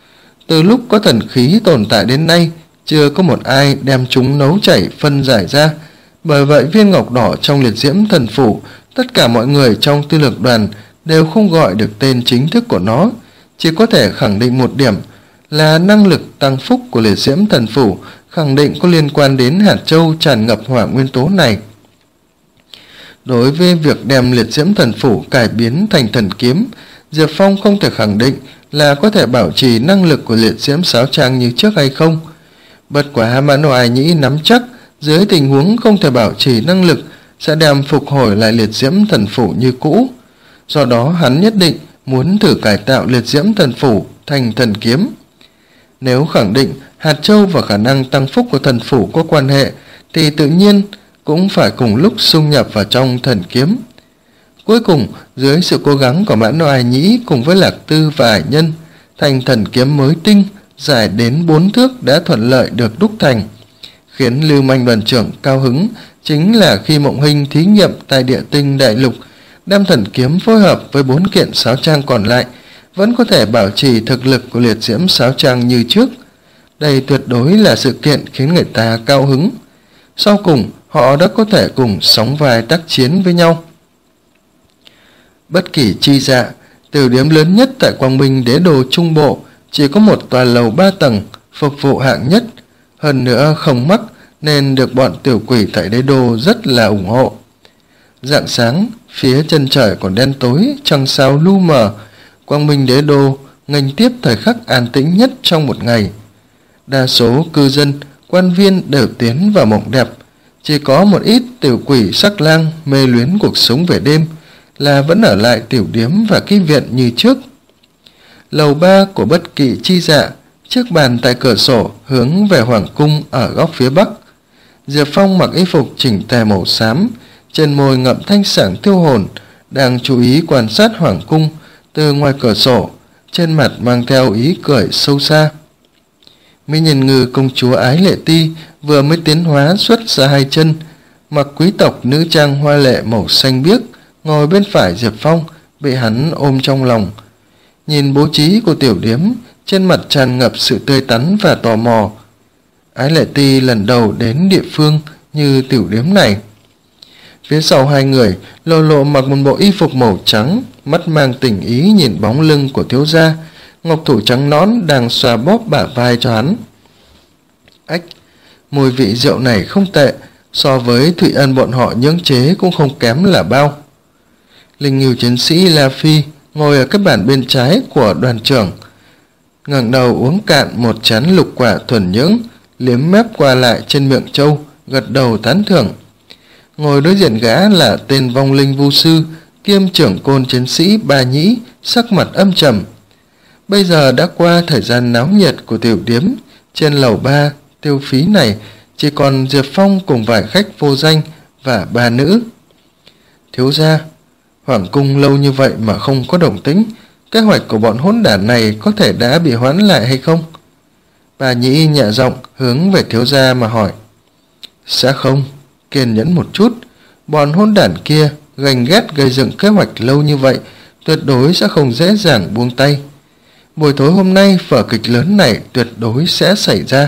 Từ lúc có thần khí tồn tại đến nay, chưa có một ai đem chúng nấu chảy phân giải ra. Bởi vậy viên ngọc đỏ trong liệt diễm thần phủ, tất cả mọi người trong tư lược đoàn đều không gọi được tên chính thức của nó, chỉ có thể khẳng định một điểm là năng lực tăng phúc của liệt diễm thần phủ khẳng định có liên quan đến hạt châu tràn ngập hỏa nguyên tố này. Đối với việc đem liệt diễm thần phủ cải biến thành thần kiếm, Diệp Phong không thể khẳng định là có thể bảo trì năng lực của liệt diễm sáo trang như trước hay không. Bất quả Mãn Nô Ai Nhĩ nắm chắc dưới tình huống không thể bảo trì năng lực sẽ đem phục hồi lại liệt diễm thần phủ như cũ. Do đó hắn nhất định muốn thử cải tạo liệt diễm thần phủ thành thần kiếm. Nếu khẳng định hạt châu và khả năng tăng phúc của thần phủ có quan hệ, thì tự nhiên cũng phải cùng lúc xung nhập vào trong thần kiếm. Cuối cùng, dưới sự cố gắng của Mãn Nô Ai Nhĩ cùng với Lạc Tư và Ải Nhân, thành thần kiếm mới tinh dài đến bốn thước đã thuận lợi được đúc thành. Khiến Lưu Manh đoàn trưởng cao hứng chính là khi Mộng Hinh thí nghiệm tại địa tinh đại lục, đem thần kiếm phối hợp với bốn kiện sáo trang còn lại, vẫn có thể bảo trì thực lực của liệt diễm sáo trang như trước. Đây tuyệt đối là sự kiện khiến người ta cao hứng. Sau cùng, họ đã có thể cùng sóng vai tác chiến với nhau. Bất kỳ chi dạ, tiểu điểm lớn nhất tại Quang Minh đế đô Trung Bộ chỉ có một tòa lầu ba tầng, phục vụ hạng nhất, hơn nữa không mắc nên được bọn tiểu quỷ tại đế đô rất là ủng hộ. Rạng sáng, phía chân trời còn đen tối, trăng sao lu mờ, quang minh đế đô nghênh tiếp thời khắc an tĩnh nhất trong một ngày. Đa số cư dân, quan viên đều tiến vào mộng đẹp, chỉ có một ít tiểu quỷ sắc lang mê luyến cuộc sống về đêm là vẫn ở lại tiểu điếm và ký viện như trước. Lầu ba của Bất Kỵ Chi Dạ, chiếc bàn tại cửa sổ hướng về hoàng cung ở góc phía bắc. Diệp Phong mặc y phục chỉnh tề màu xám, trên môi ngậm thanh sảng tiêu hồn, đang chú ý quan sát hoàng cung từ ngoài cửa sổ, trên mặt mang theo ý cười sâu xa. Mỹ Nhân Ngư công chúa Ái Lệ Ti vừa mới tiến hóa xuất ra hai chân, mặc quý tộc nữ trang hoa lệ màu xanh biếc, ngồi bên phải Diệp Phong, bị hắn ôm trong lòng. Nhìn bố trí của tiểu điếm, trên mặt tràn ngập sự tươi tắn và tò mò. Ái Lệ Ti lần đầu đến địa phương như tiểu điếm này. Phía sau hai người, Lộ Lộ mặc một bộ y phục màu trắng, mắt mang tình ý nhìn bóng lưng của thiếu gia, ngọc thủ trắng nõn đang xoa bóp bả vai cho hắn. Ách, mùi vị rượu này không tệ, so với Thụy Ân bọn họ nhưỡng chế cũng không kém là bao. Linh Ngưu chiến sĩ La Phi ngồi ở cái bàn bên trái của đoàn trưởng, ngẩng đầu uống cạn một chén lục quả thuần nhưỡng, liếm mép qua lại trên miệng trâu, gật đầu tán thưởng. Ngồi đối diện gã là tên vong linh vu sư kiêm trưởng côn chiến sĩ Ba Nhĩ, sắc mặt âm trầm. Bây giờ đã qua thời gian náo nhiệt của tiểu điếm, trên lầu ba tiêu phí này chỉ còn Diệp Phong cùng vài khách vô danh và ba nữ. Thiếu gia, hoàng cung lâu như vậy mà không có động tĩnh, kế hoạch của bọn hỗn đản này có thể đã bị hoãn lại hay không? Bà Nhĩ nhẹ giọng hướng về thiếu gia mà hỏi. Sẽ không, kiên nhẫn một chút, bọn hỗn đản kia ganh ghét gây dựng kế hoạch lâu như vậy, tuyệt đối sẽ không dễ dàng buông tay. Buổi tối hôm nay vở kịch lớn này tuyệt đối sẽ xảy ra.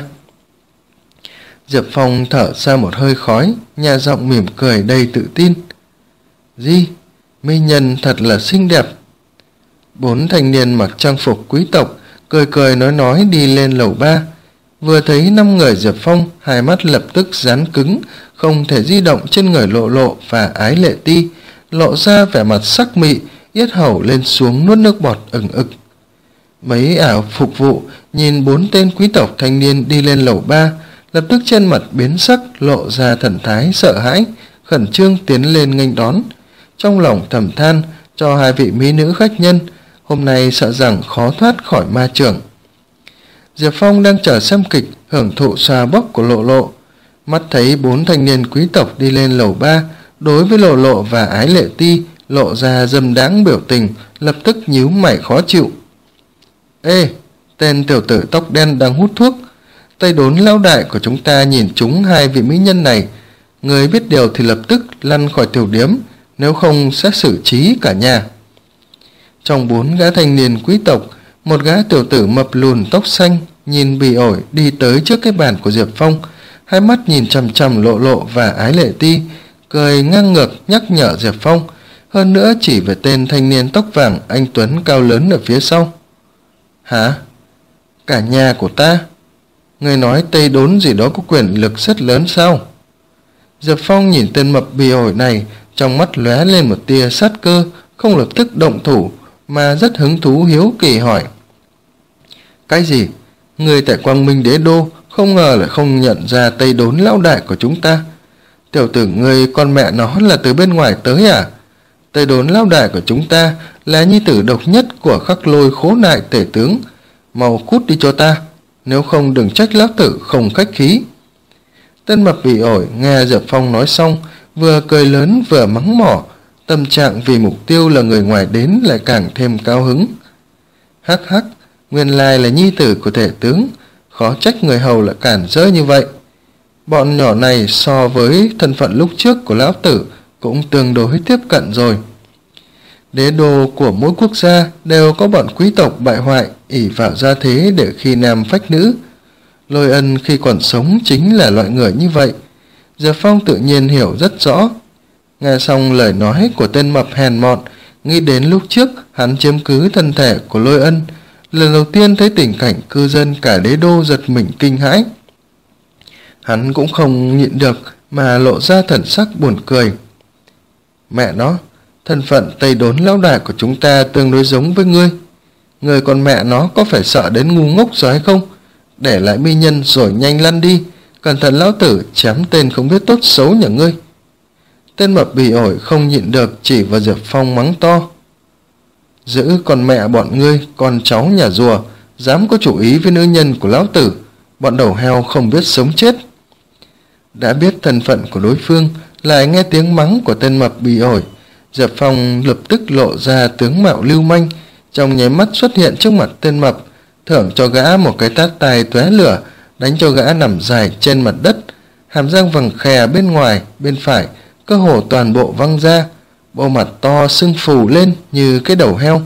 Diệp Phong thở ra một hơi khói, nhẹ giọng mỉm cười đầy tự tin. Gì? Mỹ nhân thật là xinh đẹp. Bốn thanh niên mặc trang phục quý tộc cười cười nói nói đi lên lầu ba. Vừa thấy năm người Diệp Phong, hai mắt lập tức dán cứng, không thể di động trên người Lộ Lộ và Ái Lệ Ti, lộ ra vẻ mặt sắc mị, yết hầu lên xuống nuốt nước bọt ừng ực. Mấy ảo phục vụ nhìn bốn tên quý tộc thanh niên đi lên lầu ba, lập tức trên mặt biến sắc, lộ ra thần thái sợ hãi, khẩn trương tiến lên nghênh đón. Trong lòng thầm than cho hai vị mỹ nữ khách nhân, hôm nay sợ rằng khó thoát khỏi ma chưởng. Diệp Phong đang chờ xem kịch, hưởng thụ xoa bóp của Lộ Lộ, mắt thấy bốn thanh niên quý tộc đi lên lầu ba, đối với Lộ Lộ và Ái Lệ Ti lộ ra dâm đáng biểu tình, lập tức nhíu mày khó chịu. Ê, tên tiểu tử tóc đen đang hút thuốc, tay đốn lão đại của chúng ta nhìn chúng hai vị mỹ nhân này, người biết điều thì lập tức lăn khỏi tiểu điếm, nếu không sẽ xử trí cả nhà. Trong bốn gã thanh niên quý tộc, một gã tiểu tử mập lùn tóc xanh nhìn bỉ ổi đi tới trước cái bàn của Diệp Phong, hai mắt nhìn chằm chằm Lộ Lộ và Ái Lệ Ti, cười ngang ngược nhắc nhở Diệp Phong, hơn nữa chỉ về tên thanh niên tóc vàng anh tuấn cao lớn ở phía sau. Hả? Cả nhà của ta? Người nói Tây Đốn gì đó có quyền lực rất lớn sao? Diệp Phong nhìn tên mập bỉ ổi này, trong mắt lóe lên một tia sát cơ, không lập tức động thủ, mà rất hứng thú hiếu kỳ hỏi. Cái gì? Người tại Quang Minh Đế Đô không ngờ lại không nhận ra Tây Đốn lão đại của chúng ta. Tiểu tử ngươi con mẹ nó là từ bên ngoài tới à? Tây Đốn lão đại của chúng ta là nhi tử độc nhất của Khắc Lôi khố nại tể tướng. Mau cút đi cho ta, nếu không đừng trách lão tử không khách khí. Tên mập bỉ ổi nghe Diệp Phong nói xong, vừa cười lớn vừa mắng mỏ, tâm trạng vì mục tiêu là người ngoài đến lại càng thêm cao hứng. Hắc hắc, nguyên lai là nhi tử của tể tướng, khó trách người hầu lại cản rỡ như vậy. Bọn nhỏ này so với thân phận lúc trước của lão tử cũng tương đối tiếp cận rồi. Đế đô của mỗi quốc gia đều có bọn quý tộc bại hoại ỷ vào gia thế để khi nam phách nữ. Lôi Ân khi còn sống chính là loại người như vậy. Diệp Phong tự nhiên hiểu rất rõ. Nghe xong lời nói của tên mập hèn mọn, nghĩ đến lúc trước hắn chiếm cứ thân thể của Lôi Ân, lần đầu tiên thấy tình cảnh cư dân cả đế đô giật mình kinh hãi. Hắn cũng không nhịn được mà lộ ra thần sắc buồn cười. Mẹ nó, thân phận Tây Đốn lão đại của chúng ta tương đối giống với ngươi. Ngươi con mẹ nó có phải sợ đến ngu ngốc rồi hay không? Để lại mi nhân rồi nhanh lăn đi, cẩn thận lão tử chém tên không biết tốt xấu nhà ngươi. Tên mập bỉ ổi không nhịn được chỉ vào Diệp Phong mắng to. Giữ con mẹ bọn ngươi, con cháu nhà rùa, dám có chủ ý với nữ nhân của lão tử, bọn đầu heo không biết sống chết. Đã biết thân phận của đối phương, lại nghe tiếng mắng của tên mập bỉ ổi, Diệp Phong lập tức lộ ra tướng mạo lưu manh, trong nháy mắt xuất hiện trước mặt tên mập, thưởng cho gã một cái tát tai tóe lửa, đánh cho gã nằm dài trên mặt đất, hàm răng vàng khè bên ngoài bên phải cơ hồ toàn bộ văng ra, bộ mặt to sưng phù lên như cái đầu heo.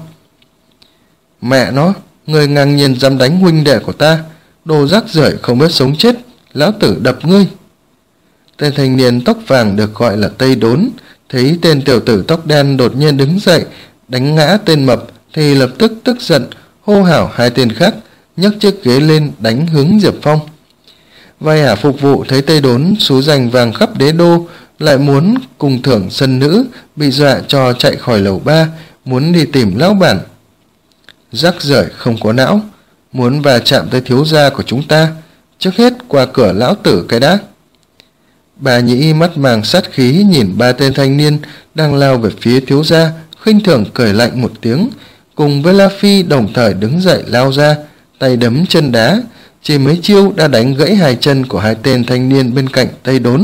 Mẹ nó, người ngang nhiên dám đánh huynh đệ của ta, đồ rác rưởi không biết sống chết, lão tử đập ngươi. Tên thanh niên tóc vàng được gọi là Tây Đốn, thấy tên tiểu tử tóc đen đột nhiên đứng dậy đánh ngã tên mập thì lập tức tức giận hô hào hai tên khác, nhấc chiếc ghế lên đánh hướng Diệp Phong. Vai ả phục vụ thấy Tây Đốn xú danh vàng khắp đế đô, lại muốn cùng thưởng sân nữ, bị dọa cho chạy khỏi lầu ba, muốn đi tìm lão bản. Rác rưởi không có não, muốn va chạm tới thiếu gia của chúng ta, trước hết qua cửa lão tử cái đã. Bà Nhĩ mắt màng sát khí nhìn ba tên thanh niên đang lao về phía thiếu gia, khinh thường cười lạnh một tiếng, cùng với La Phi đồng thời đứng dậy lao ra, tay đấm chân đá, chỉ mấy chiêu đã đánh gãy hai chân của hai tên thanh niên bên cạnh Tây Đốn.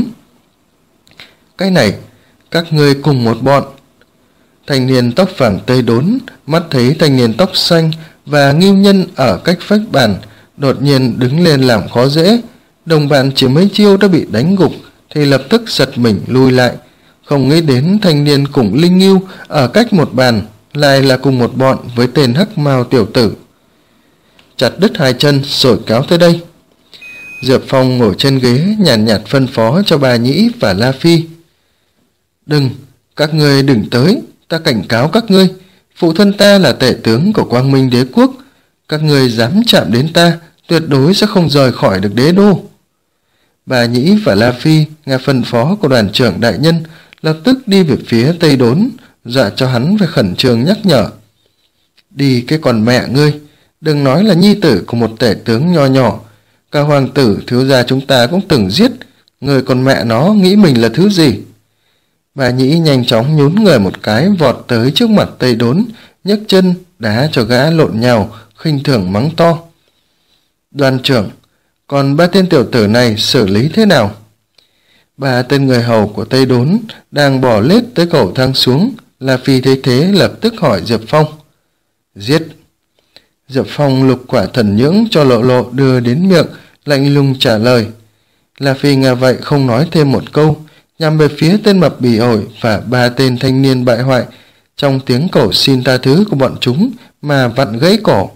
Cái này, các ngươi cùng một bọn. Thanh niên tóc vàng Tây Đốn mắt thấy thanh niên tóc xanh và Ngưu Nhân ở cách vách bàn, đột nhiên đứng lên làm khó dễ. Đồng bạn chỉ mấy chiêu đã bị đánh gục thì lập tức giật mình lui lại, không nghĩ đến thanh niên cùng Linh Ngưu ở cách một bàn lại là cùng một bọn với tên hắc mao tiểu tử. Chặt đứt hai chân rồi kéo tới đây. Diệp Phong ngồi trên ghế nhàn nhạt, nhạt phân phó cho bà Nhĩ và La Phi. Đừng, các ngươi đừng tới, ta cảnh cáo các ngươi, phụ thân ta là tể tướng của Quang Minh đế quốc, các ngươi dám chạm đến ta, tuyệt đối sẽ không rời khỏi được đế đô. Bà Nhĩ và La Phi nghe phân phó của đoàn trưởng đại nhân, lập tức đi về phía Tây Đốn, dọa cho hắn phải khẩn trương nhắc nhở. Đi cái con mẹ ngươi, đừng nói là nhi tử của một tể tướng nho nhỏ, cả hoàng tử thiếu gia chúng ta cũng từng giết, người con mẹ nó nghĩ mình là thứ gì. Bà Nhĩ nhanh chóng nhún người một cái vọt tới trước mặt Tây Đốn, nhấc chân đá cho gã lộn nhào, khinh thường mắng to. Đoàn trưởng, còn ba tên tiểu tử này xử lý thế nào? Ba tên người hầu của Tây Đốn đang bỏ lết tới cầu thang xuống, La Phi thấy thế lập tức hỏi Diệp Phong. Giết. Diệp Phong lục quả thần nhưỡng cho Lộ Lộ đưa đến miệng, lạnh lùng trả lời. La Phi nghe vậy không nói thêm một câu, nhằm về phía tên mập bỉ ổi và ba tên thanh niên bại hoại, trong tiếng cầu xin tha thứ của bọn chúng mà vặn gãy cổ.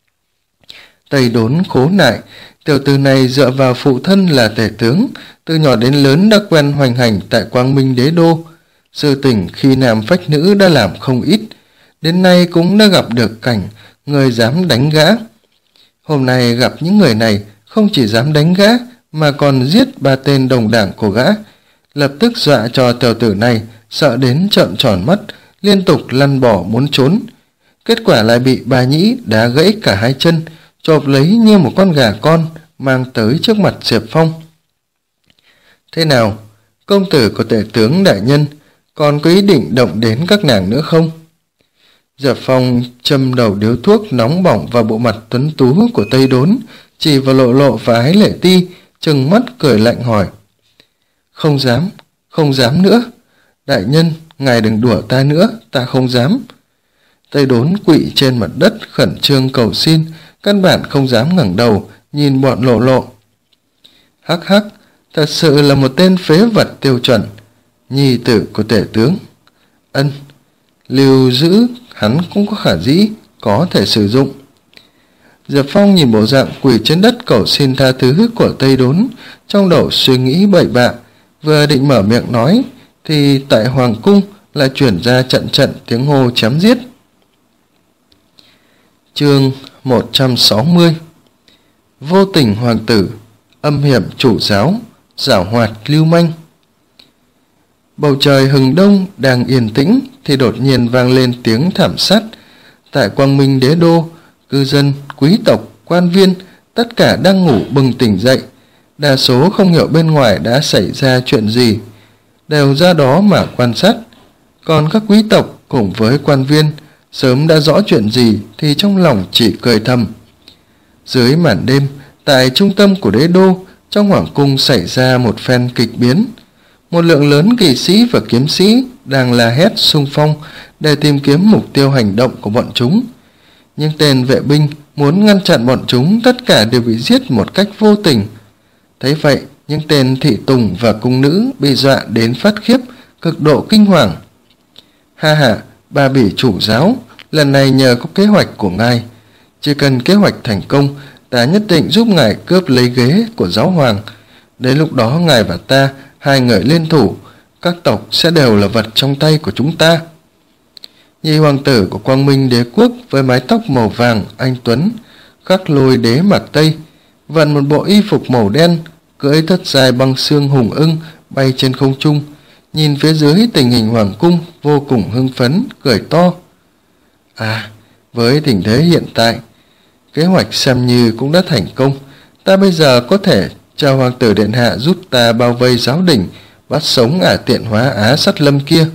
Tây Đốn khốn nạn, tiểu tử này dựa vào phụ thân là tể tướng, từ nhỏ đến lớn đã quen hoành hành tại Quang Minh đế đô. Sự tình khi nam phách nữ đã làm không ít, đến nay cũng đã gặp được cảnh người dám đánh gã. Hôm nay gặp những người này không chỉ dám đánh gã mà còn giết ba tên đồng đảng của gã, lập tức dọa cho tiểu tử này sợ đến trợn tròn mắt, liên tục lăn bỏ muốn trốn. Kết quả lại bị bà Nhĩ đá gãy cả hai chân, chộp lấy như một con gà con, mang tới trước mặt Diệp Phong. Thế nào, công tử của tể tướng đại nhân, còn có ý định động đến các nàng nữa không? Diệp Phong châm đầu điếu thuốc nóng bỏng vào bộ mặt tuấn tú của Tây Đốn, chỉ vào Lộ Lộ và Ái Lệ Ti, trừng mắt cười lạnh hỏi. Không dám, không dám nữa. Đại nhân, ngài đừng đùa ta nữa, ta không dám. Tây Đốn quỵ trên mặt đất khẩn trương cầu xin, căn bản không dám ngẩng đầu nhìn bọn Lộ Lộ. Hắc hắc, thật sự là một tên phế vật tiêu chuẩn, nhi tử của tể tướng. Ân, lưu giữ hắn cũng có khả dĩ, có thể sử dụng. Diệp Phong nhìn bộ dạng quỳ trên đất cầu xin tha thứ của Tây Đốn, trong đầu suy nghĩ bậy bạ, vừa định mở miệng nói thì tại hoàng cung lại chuyển ra trận trận tiếng hô chém giết. Chương một trăm sáu mươi. Vô tình hoàng tử, âm hiểm chủ giáo, giảo hoạt lưu manh. Bầu trời hừng đông đang yên tĩnh thì đột nhiên vang lên tiếng thảm sát. Tại Quang Minh Đế đô, cư dân, quý tộc, quan viên tất cả đang ngủ bừng tỉnh dậy. Đa số không hiểu bên ngoài đã xảy ra chuyện gì, đều ra đó mà quan sát. Còn các quý tộc cùng với quan viên sớm đã rõ chuyện gì thì trong lòng chỉ cười thầm. Dưới màn đêm, tại trung tâm của đế đô, trong hoàng cung xảy ra một phen kịch biến. Một lượng lớn kỵ sĩ và kiếm sĩ đang la hét xung phong để tìm kiếm mục tiêu hành động của bọn chúng. Nhưng tên vệ binh muốn ngăn chặn bọn chúng tất cả đều bị giết một cách vô tình. Thấy vậy, những tên thị tùng và cung nữ bị dọa đến phát khiếp, cực độ kinh hoàng. Ha ha, Ba Bỉ chủ giáo, lần này nhờ có kế hoạch của ngài. Chỉ cần kế hoạch thành công, ta nhất định giúp ngài cướp lấy ghế của giáo hoàng. Đến lúc đó ngài và ta, hai người liên thủ, các tộc sẽ đều là vật trong tay của chúng ta. Nhị hoàng tử của Quang Minh Đế quốc với mái tóc màu vàng anh tuấn, Khắc Lôi đế mặc tây, vận một bộ y phục màu đen, cưỡi thất dài băng xương hùng ưng bay trên không trung, nhìn phía dưới tình hình hoàng cung vô cùng hưng phấn, cười to. À, với tình thế hiện tại, kế hoạch xem như cũng đã thành công. Ta bây giờ có thể cho hoàng tử điện hạ giúp ta bao vây giáo đình, bắt sống ả tiện hóa Á Sắt Lâm kia.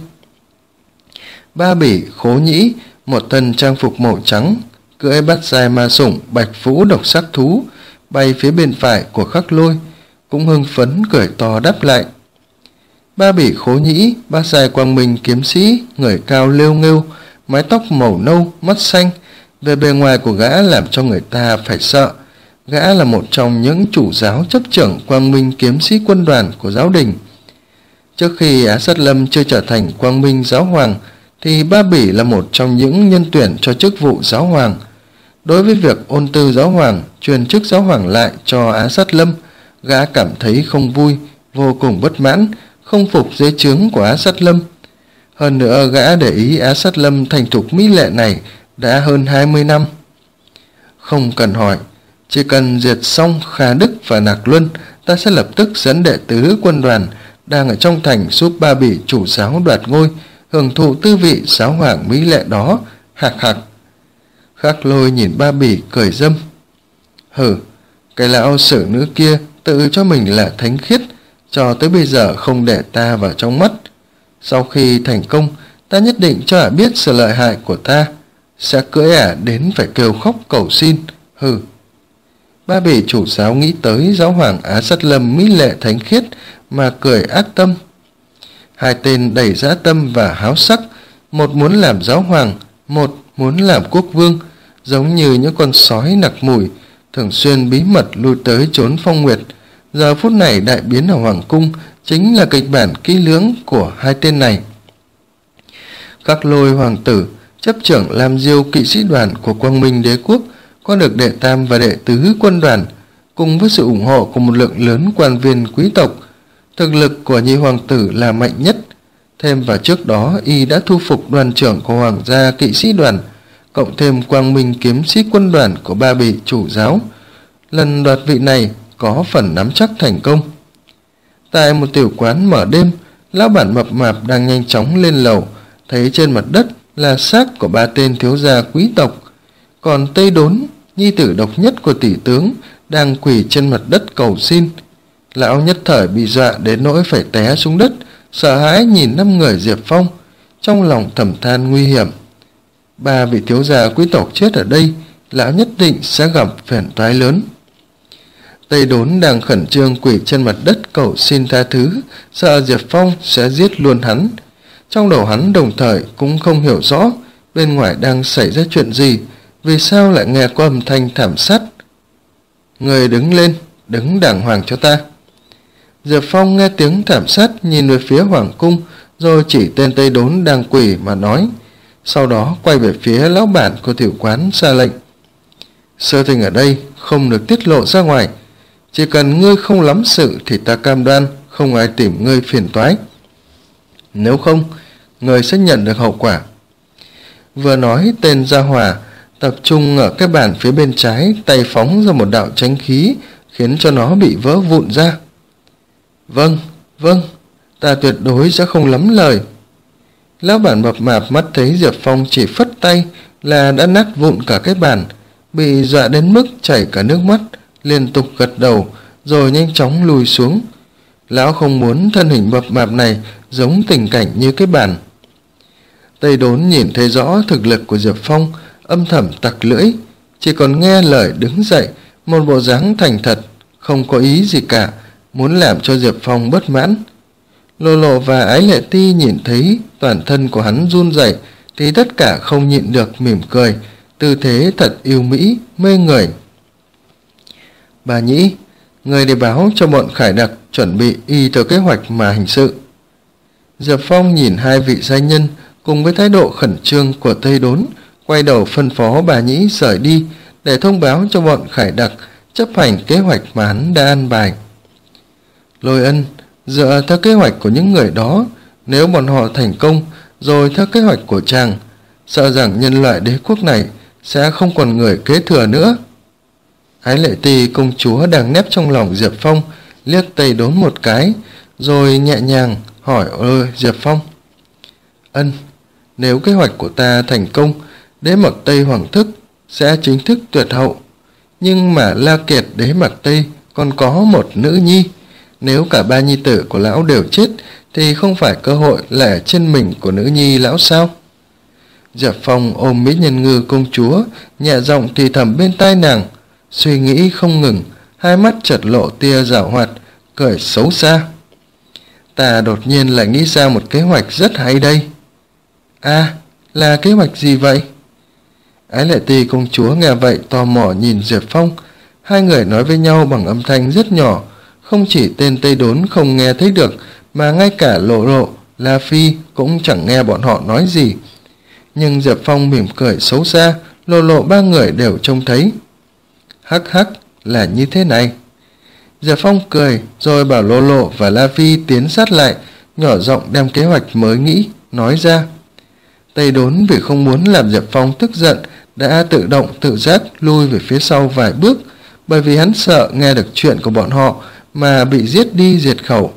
Ba Bỉ Khố Nhĩ, một thân trang phục màu trắng, cưỡi bát dài ma sủng bạch phú độc sắc thú, bay phía bên phải của Khắc Lôi, cũng hưng phấn cười to đáp lại. Ba Bỉ Khố Nhĩ, bát dài quang minh kiếm sĩ, người cao lêu nghêu, mái tóc màu nâu, mắt xanh, về bề ngoài của gã làm cho người ta phải sợ. Gã là một trong những chủ giáo chấp trưởng Quang Minh kiếm sĩ quân đoàn của giáo đình. Trước khi Á Sắt Lâm chưa trở thành Quang Minh giáo hoàng, thì Ba Bỉ là một trong những nhân tuyển cho chức vụ giáo hoàng. Đối với việc ôn tư giáo hoàng, truyền chức giáo hoàng lại cho Á Sắt Lâm, gã cảm thấy không vui, vô cùng bất mãn, không phục dưới trướng của Á Sắt Lâm. Hơn nữa, gã để ý Á Sắt Lâm thành thục mỹ lệ này đã hơn hai mươi năm. Không cần hỏi, chỉ cần diệt xong Kha Đức và Nạc Luân, ta sẽ lập tức dẫn đệ tứ quân đoàn đang ở trong thành giúp Ba Bỉ chủ giáo đoạt ngôi, hưởng thụ tư vị giáo hoàng mỹ lệ đó. Hạc hạc. Khắc Lôi nhìn Ba Bỉ cười dâm. Hừ, cái lão sử nữ kia tự cho mình là thánh khiết, cho tới bây giờ không để ta vào trong mắt. Sau khi thành công, ta nhất định cho ả biết sự lợi hại của ta, sẽ cưỡi ả đến phải kêu khóc cầu xin. Hừ. Ba Bỉ chủ giáo nghĩ tới giáo hoàng Á Sắt Lâm mỹ lệ thánh khiết mà cười ác tâm. Hai tên đầy dã tâm và háo sắc, một muốn làm giáo hoàng, một muốn làm quốc vương, giống như những con sói nặc mùi, thường xuyên bí mật lui tới trốn phong nguyệt. Giờ phút này đại biến ở hoàng cung chính là kịch bản kỹ lưỡng của hai tên này. Khắc Lôi hoàng tử, chấp trưởng làm diêu kỵ sĩ đoàn của Quang Minh Đế quốc, có được đệ tam và đệ tứ quân đoàn, cùng với sự ủng hộ của một lượng lớn quan viên quý tộc. Thực lực của nhị hoàng tử là mạnh nhất. Thêm vào trước đó, y đã thu phục đoàn trưởng của hoàng gia kỵ sĩ đoàn, cộng thêm Quang Minh kiếm sĩ quân đoàn của Ba Bỉ chủ giáo. Lần đoạt vị này có phần nắm chắc thành công. Tại một tiểu quán mở đêm, lão bản mập mạp đang nhanh chóng lên lầu, thấy trên mặt đất là xác của ba tên thiếu gia quý tộc. Còn Tây Đốn, nhi tử độc nhất của tỷ tướng, đang quỳ trên mặt đất cầu xin. Lão nhất thời bị dọa đến nỗi phải té xuống đất, sợ hãi nhìn năm người Diệp Phong, trong lòng thầm than nguy hiểm. Ba vị thiếu gia quý tộc chết ở đây, lão nhất định sẽ gặp phiền toái lớn. Tây Đốn đang khẩn trương quỳ trên mặt đất cầu xin tha thứ, sợ Diệp Phong sẽ giết luôn hắn. Trong đầu hắn đồng thời cũng không hiểu rõ bên ngoài đang xảy ra chuyện gì, vì sao lại nghe có âm thanh thảm sát. Người đứng lên, đứng đàng hoàng cho ta. Diệp Phong nghe tiếng thảm sát, nhìn về phía hoàng cung, rồi chỉ tên Tây Đốn đang quỳ mà nói. Sau đó quay về phía lão bản của tiểu quán ra lệnh. Sự tình ở đây không được tiết lộ ra ngoài, chỉ cần ngươi không lắm sự thì ta cam đoan không ai tìm ngươi phiền toái. Nếu không, ngươi sẽ nhận được hậu quả. Vừa nói, tên Gia Hòa tập trung ở cái bàn phía bên trái, tay phóng ra một đạo chánh khí khiến cho nó bị vỡ vụn ra. Vâng, vâng, ta tuyệt đối sẽ không lắm lời. Lão bản mập mạp mắt thấy Diệp Phong chỉ phất tay là đã nát vụn cả cái bàn, bị dọa đến mức chảy cả nước mắt, liên tục gật đầu rồi nhanh chóng lùi xuống. Lão không muốn thân hình mập mạp này giống tình cảnh như cái bàn. Tây Đốn nhìn thấy rõ thực lực của Diệp Phong, âm thầm tặc lưỡi, chỉ còn nghe lời đứng dậy, một bộ dáng thành thật, không có ý gì cả, muốn làm cho Diệp Phong bất mãn. Lô Lộ và Ái Lệ Ti nhìn thấy toàn thân của hắn run rẩy thì tất cả không nhịn được mỉm cười, tư thế thật yêu mỹ, mê người. Bà Nhĩ, người đi báo cho bọn Khải Đặc chuẩn bị y theo kế hoạch mà hành sự. Diệp Phong nhìn hai vị gia nhân cùng với thái độ khẩn trương của Tây Đốn, quay đầu phân phó bà Nhĩ rời đi để thông báo cho bọn Khải Đặc chấp hành kế hoạch mà hắn đã an bài. Lôi Ân, dựa theo kế hoạch của những người đó, nếu bọn họ thành công rồi theo kế hoạch của chàng, sợ rằng nhân loại đế quốc này sẽ không còn người kế thừa nữa. Ái Lệ Ti công chúa đang nép trong lòng Diệp Phong liếc Tây Đốn một cái, rồi nhẹ nhàng hỏi ơi Diệp Phong. Ân, nếu kế hoạch của ta thành công, đế mặc Tây Hoàng Thức sẽ chính thức tuyệt hậu. Nhưng mà La Kiệt đế mặc Tây còn có một nữ nhi, nếu cả ba nhi tử của lão đều chết thì không phải cơ hội là trên mình của nữ nhi lão sao? Diệp Phong ôm Mỹ Nhân Ngư công chúa, nhẹ giọng thì thầm bên tai nàng, suy nghĩ không ngừng, hai mắt chợt lộ tia giảo hoạt, cười xấu xa. Ta đột nhiên lại nghĩ ra một kế hoạch rất hay đây. À, là kế hoạch gì vậy? Ái Lệ Ti công chúa nghe vậy tò mò nhìn Diệp Phong, hai người nói với nhau bằng âm thanh rất nhỏ, không chỉ tên Tây Đốn không nghe thấy được, mà ngay cả Lộ Lộ, La Phi cũng chẳng nghe bọn họ nói gì. Nhưng Diệp Phong mỉm cười xấu xa, Lộ Lộ ba người đều trông thấy. Hắc hắc, là như thế này. Diệp Phong cười, rồi bảo Lộ Lộ và La Phi tiến sát lại, nhỏ giọng đem kế hoạch mới nghĩ, nói ra. Tây Đốn vì không muốn làm Diệp Phong tức giận, đã tự động tự giác lui về phía sau vài bước, bởi vì hắn sợ nghe được chuyện của bọn họ mà bị giết đi diệt khẩu.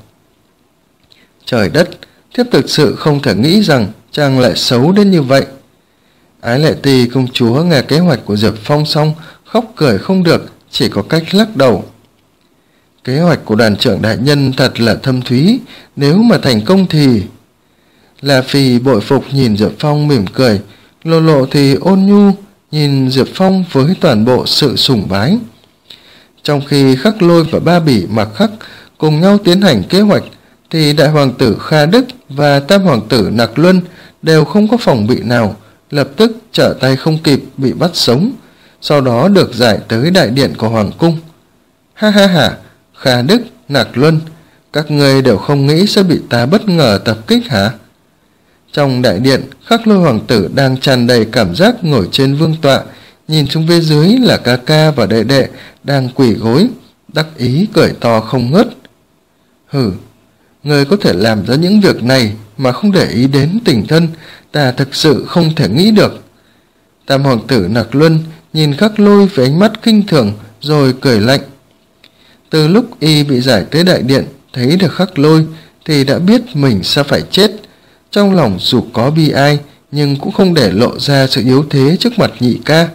Trời đất, thiếp thực sự không thể nghĩ rằng chàng lại xấu đến như vậy. Ái Lệ Ti công chúa nghe kế hoạch của Diệp Phong xong, khóc cười không được, chỉ có cách lắc đầu. Kế hoạch của đoàn trưởng đại nhân thật là thâm thúy, nếu mà thành công thì... La Phi bội phục nhìn Diệp Phong mỉm cười, Lộ Lộ thì ôn nhu nhìn Diệp Phong với toàn bộ sự sùng bái. Trong khi Khắc Lôi và Ba Bỉ Mặc Khắc cùng nhau tiến hành kế hoạch, thì đại hoàng tử Kha Đức và tam hoàng tử Nặc Luân đều không có phòng bị nào, lập tức trở tay không kịp bị bắt sống, sau đó được giải tới đại điện của hoàng cung. Ha ha ha, Kha Đức, Nặc Luân, các người đều không nghĩ sẽ bị ta bất ngờ tập kích hả? Trong đại điện, Khắc Lôi hoàng tử đang tràn đầy cảm giác ngồi trên vương tọa, nhìn xuống phía dưới là ca ca và đệ đệ đang quỳ gối, đắc ý cười to không ngớt. Hừ, người có thể làm ra những việc này mà không để ý đến tình thân, ta thực sự không thể nghĩ được. Tam hoàng tử Nặc Luân nhìn Khắc Lôi với ánh mắt kinh thường rồi cười lạnh. Từ lúc y bị giải tới đại điện, thấy được Khắc Lôi thì đã biết mình sẽ phải chết. Trong lòng dù có bi ai nhưng cũng không để lộ ra sự yếu thế trước mặt nhị ca.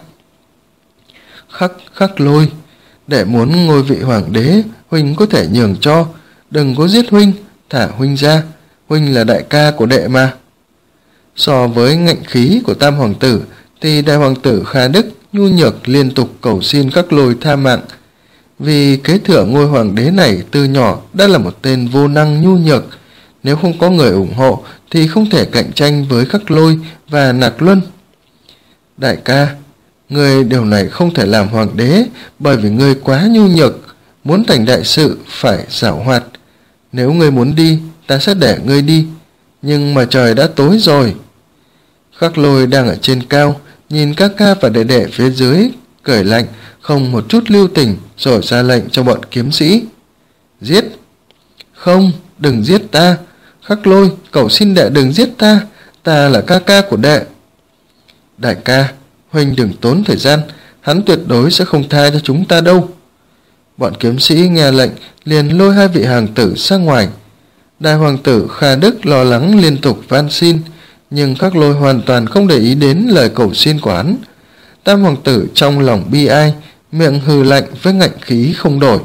Khắc Khắc Lôi, để muốn ngôi vị hoàng đế, huynh có thể nhường cho, đừng có giết huynh, thả huynh ra, huynh là đại ca của đệ mà. So với ngạnh khí của tam hoàng tử thì đại hoàng tử Kha Đức nhu nhược liên tục cầu xin Khắc Lôi tha mạng, vì kế thừa ngôi hoàng đế này từ nhỏ đã là một tên vô năng nhu nhược, nếu không có người ủng hộ thì không thể cạnh tranh với Khắc Lôi và Nặc Luân. Đại ca, người điều này không thể làm hoàng đế, bởi vì ngươi quá nhu nhược, muốn thành đại sự phải giảo hoạt. Nếu ngươi muốn đi, ta sẽ để ngươi đi, nhưng mà trời đã tối rồi. Khắc Lôi đang ở trên cao, nhìn các ca và đệ đệ phía dưới, cười lạnh, không một chút lưu tình, rồi ra lệnh cho bọn kiếm sĩ. Giết! Không, đừng giết ta! Khắc Lôi, cầu xin đệ đừng giết ta, ta là ca ca của đệ. Đại ca, huynh đừng tốn thời gian, hắn tuyệt đối sẽ không tha cho chúng ta đâu. Bọn kiếm sĩ nghe lệnh liền lôi hai vị hàng tử ra ngoài. Đại hoàng tử Kha Đức lo lắng liên tục van xin, nhưng Khắc Lôi hoàn toàn không để ý đến lời cầu xin của hắn. Tam hoàng tử trong lòng bi ai, miệng hừ lạnh với ngạnh khí không đổi.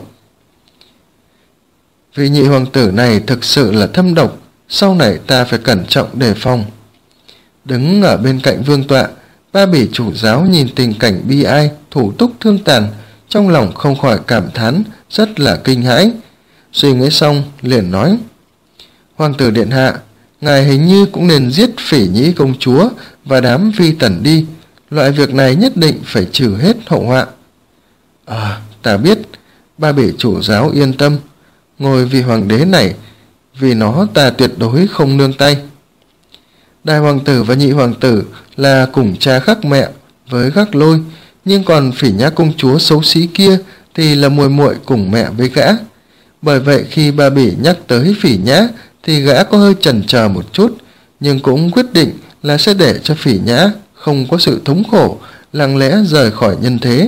Vị nhị hoàng tử này thực sự là thâm độc, sau này ta phải cẩn trọng đề phòng. Đứng ở bên cạnh vương tọa, Ba Bỉ chủ giáo nhìn tình cảnh bi ai, thủ túc thương tàn, trong lòng không khỏi cảm thán rất là kinh hãi. Suy nghĩ xong liền nói: Hoàng tử điện hạ, ngài hình như cũng nên giết Phỉ Nhĩ công chúa và đám vi tần đi, loại việc này nhất định phải trừ hết hậu họa. À, ta biết. Ba Bỉ chủ giáo yên tâm, ngôi vị hoàng đế này, vì nó ta tuyệt đối không nương tay. Đại hoàng tử và nhị hoàng tử là cùng cha khác mẹ với Khắc Lôi, nhưng còn Phỉ Nhã công chúa xấu xí kia thì là muội muội cùng mẹ với gã. Bởi vậy khi Ba Bỉ nhắc tới Phỉ Nhã thì gã có hơi chần chờ một chút, nhưng cũng quyết định là sẽ để cho Phỉ Nhã không có sự thống khổ, lặng lẽ rời khỏi nhân thế.